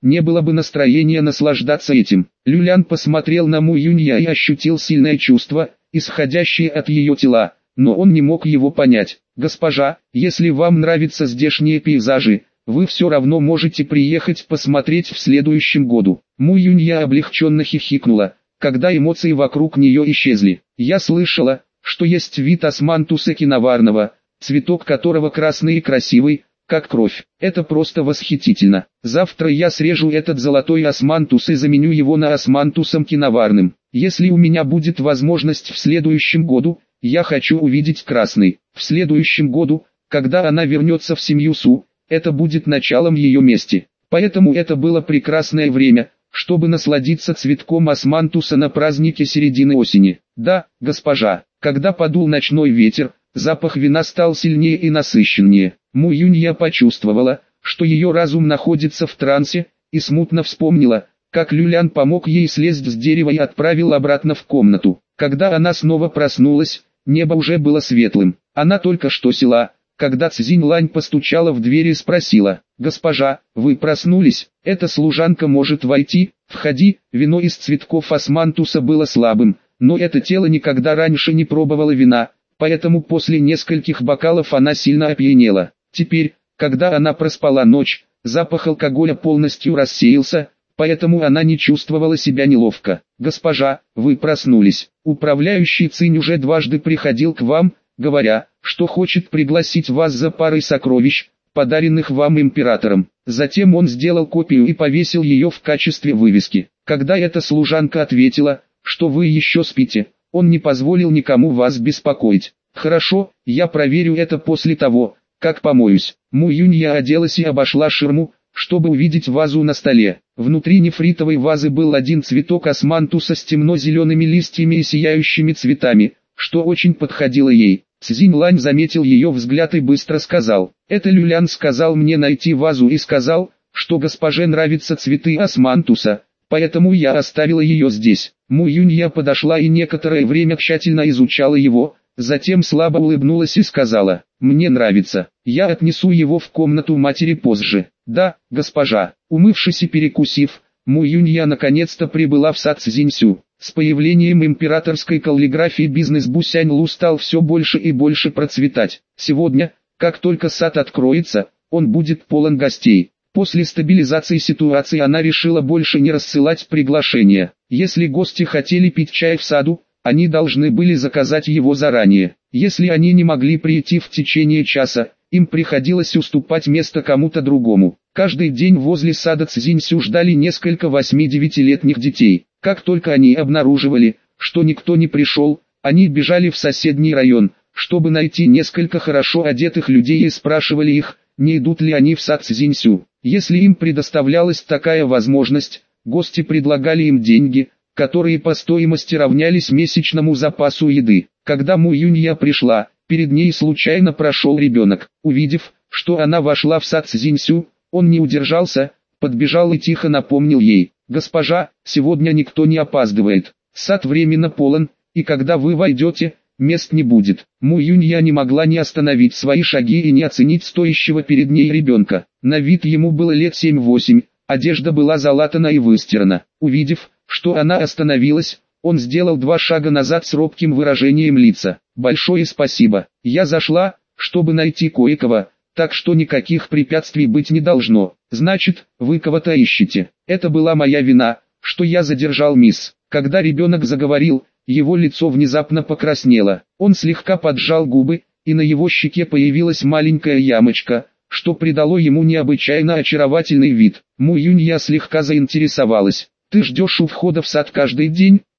не было бы настроения наслаждаться этим. Люлян посмотрел на Му Юнья и ощутил сильное чувство, исходящее от ее тела, но он не мог его понять. «Госпожа, если вам нравятся здешние пейзажи, вы все равно можете приехать посмотреть в следующем году». Му Юнья облегченно хихикнула, когда эмоции вокруг нее исчезли. «Я слышала, что есть вид османтуса киноварного, цветок которого красный и красивый, как кровь. Это просто восхитительно. Завтра я срежу этот золотой османтус и заменю его на османтусом киноварным. Если у меня будет возможность в следующем году, я хочу увидеть красный. В следующем году, когда она вернется в семью Су, это будет началом ее мести. Поэтому это было прекрасное время, чтобы насладиться цветком османтуса на празднике середины осени. Да, госпожа». Когда подул ночной ветер, запах вина стал сильнее и насыщеннее. Му Юнья почувствовала, что ее разум находится в трансе, и смутно вспомнила, как Люлян помог ей слезть с дерева и отправил обратно в комнату. Когда она снова проснулась, небо уже было светлым. Она только что села, когда Цзинь Лань постучала в дверь и спросила: «Госпожа, вы проснулись? Эта служанка может войти?» «Входи». Вино из цветков османтуса было слабым, но это тело никогда раньше не пробовало вина, поэтому после нескольких бокалов она сильно опьянела. Теперь, когда она проспала ночь, запах алкоголя полностью рассеялся, поэтому она не чувствовала себя неловко. «Госпожа, вы проснулись. Управляющий Цинь уже дважды приходил к вам, говоря, что хочет пригласить вас за парой сокровищ, подаренных вам императором». Затем он сделал копию и повесил ее в качестве вывески. Когда эта служанка ответила, что вы еще спите, он не позволил никому вас беспокоить. «Хорошо, я проверю это после того, как помоюсь». Му Юнья оделась и обошла ширму, чтобы увидеть вазу на столе. Внутри нефритовой вазы был один цветок османтуса с темно-зелеными листьями и сияющими цветами, что очень подходило ей. Цзинь Лань заметил ее взгляд и быстро сказал: «Это Люлян сказал мне найти вазу и сказал, что госпоже нравятся цветы османтуса, поэтому я оставила ее здесь». Му Юнья подошла и некоторое время тщательно изучала его, затем слабо улыбнулась и сказала: «Мне нравится, я отнесу его в комнату матери позже». «Да, госпожа». Умывшись и перекусив, Му Юнья наконец-то прибыла в сад Цзиньсю. С появлением императорской каллиграфии бизнес Бусянь-Лу стал все больше и больше процветать. Сегодня, как только сад откроется, он будет полон гостей. После стабилизации ситуации она решила больше не рассылать приглашения. Если гости хотели пить чай в саду, они должны были заказать его заранее. Если они не могли прийти в течение часа, им приходилось уступать место кому-то другому. Каждый день возле сада Цзиньсю ждали несколько 8-9-летних детей. Как только они обнаруживали, что никто не пришел, они бежали в соседний район, чтобы найти несколько хорошо одетых людей и спрашивали их, не идут ли они в сад Цзиньсю. Если им предоставлялась такая возможность, гости предлагали им деньги, которые по стоимости равнялись месячному запасу еды. Когда Му Юнья пришла, перед ней случайно прошел ребенок. Увидев, что она вошла в сад Цзиньсю, он не удержался, подбежал и тихо напомнил ей: «Госпожа, сегодня никто не опаздывает. Сад временно полон, и когда вы войдете, мест не будет». Му Юнья не могла не остановить свои шаги и не оценить стоящего перед ней ребенка. На вид ему было лет 7-8, одежда была залатана и выстирана. Увидев, что она остановилась, он сделал 2 шага назад с робким выражением лица. «Большое спасибо. Я зашла, чтобы найти кое-кого, так что никаких препятствий быть не должно. Значит, вы кого-то ищете. Это была моя вина, что я задержал мисс». Когда ребенок заговорил, его лицо внезапно покраснело. Он слегка поджал губы, и на его щеке появилась маленькая ямочка, что придало ему необычайно очаровательный вид. Му Юнья слегка заинтересовалась: «Ты ждешь у входа в сад каждый день?»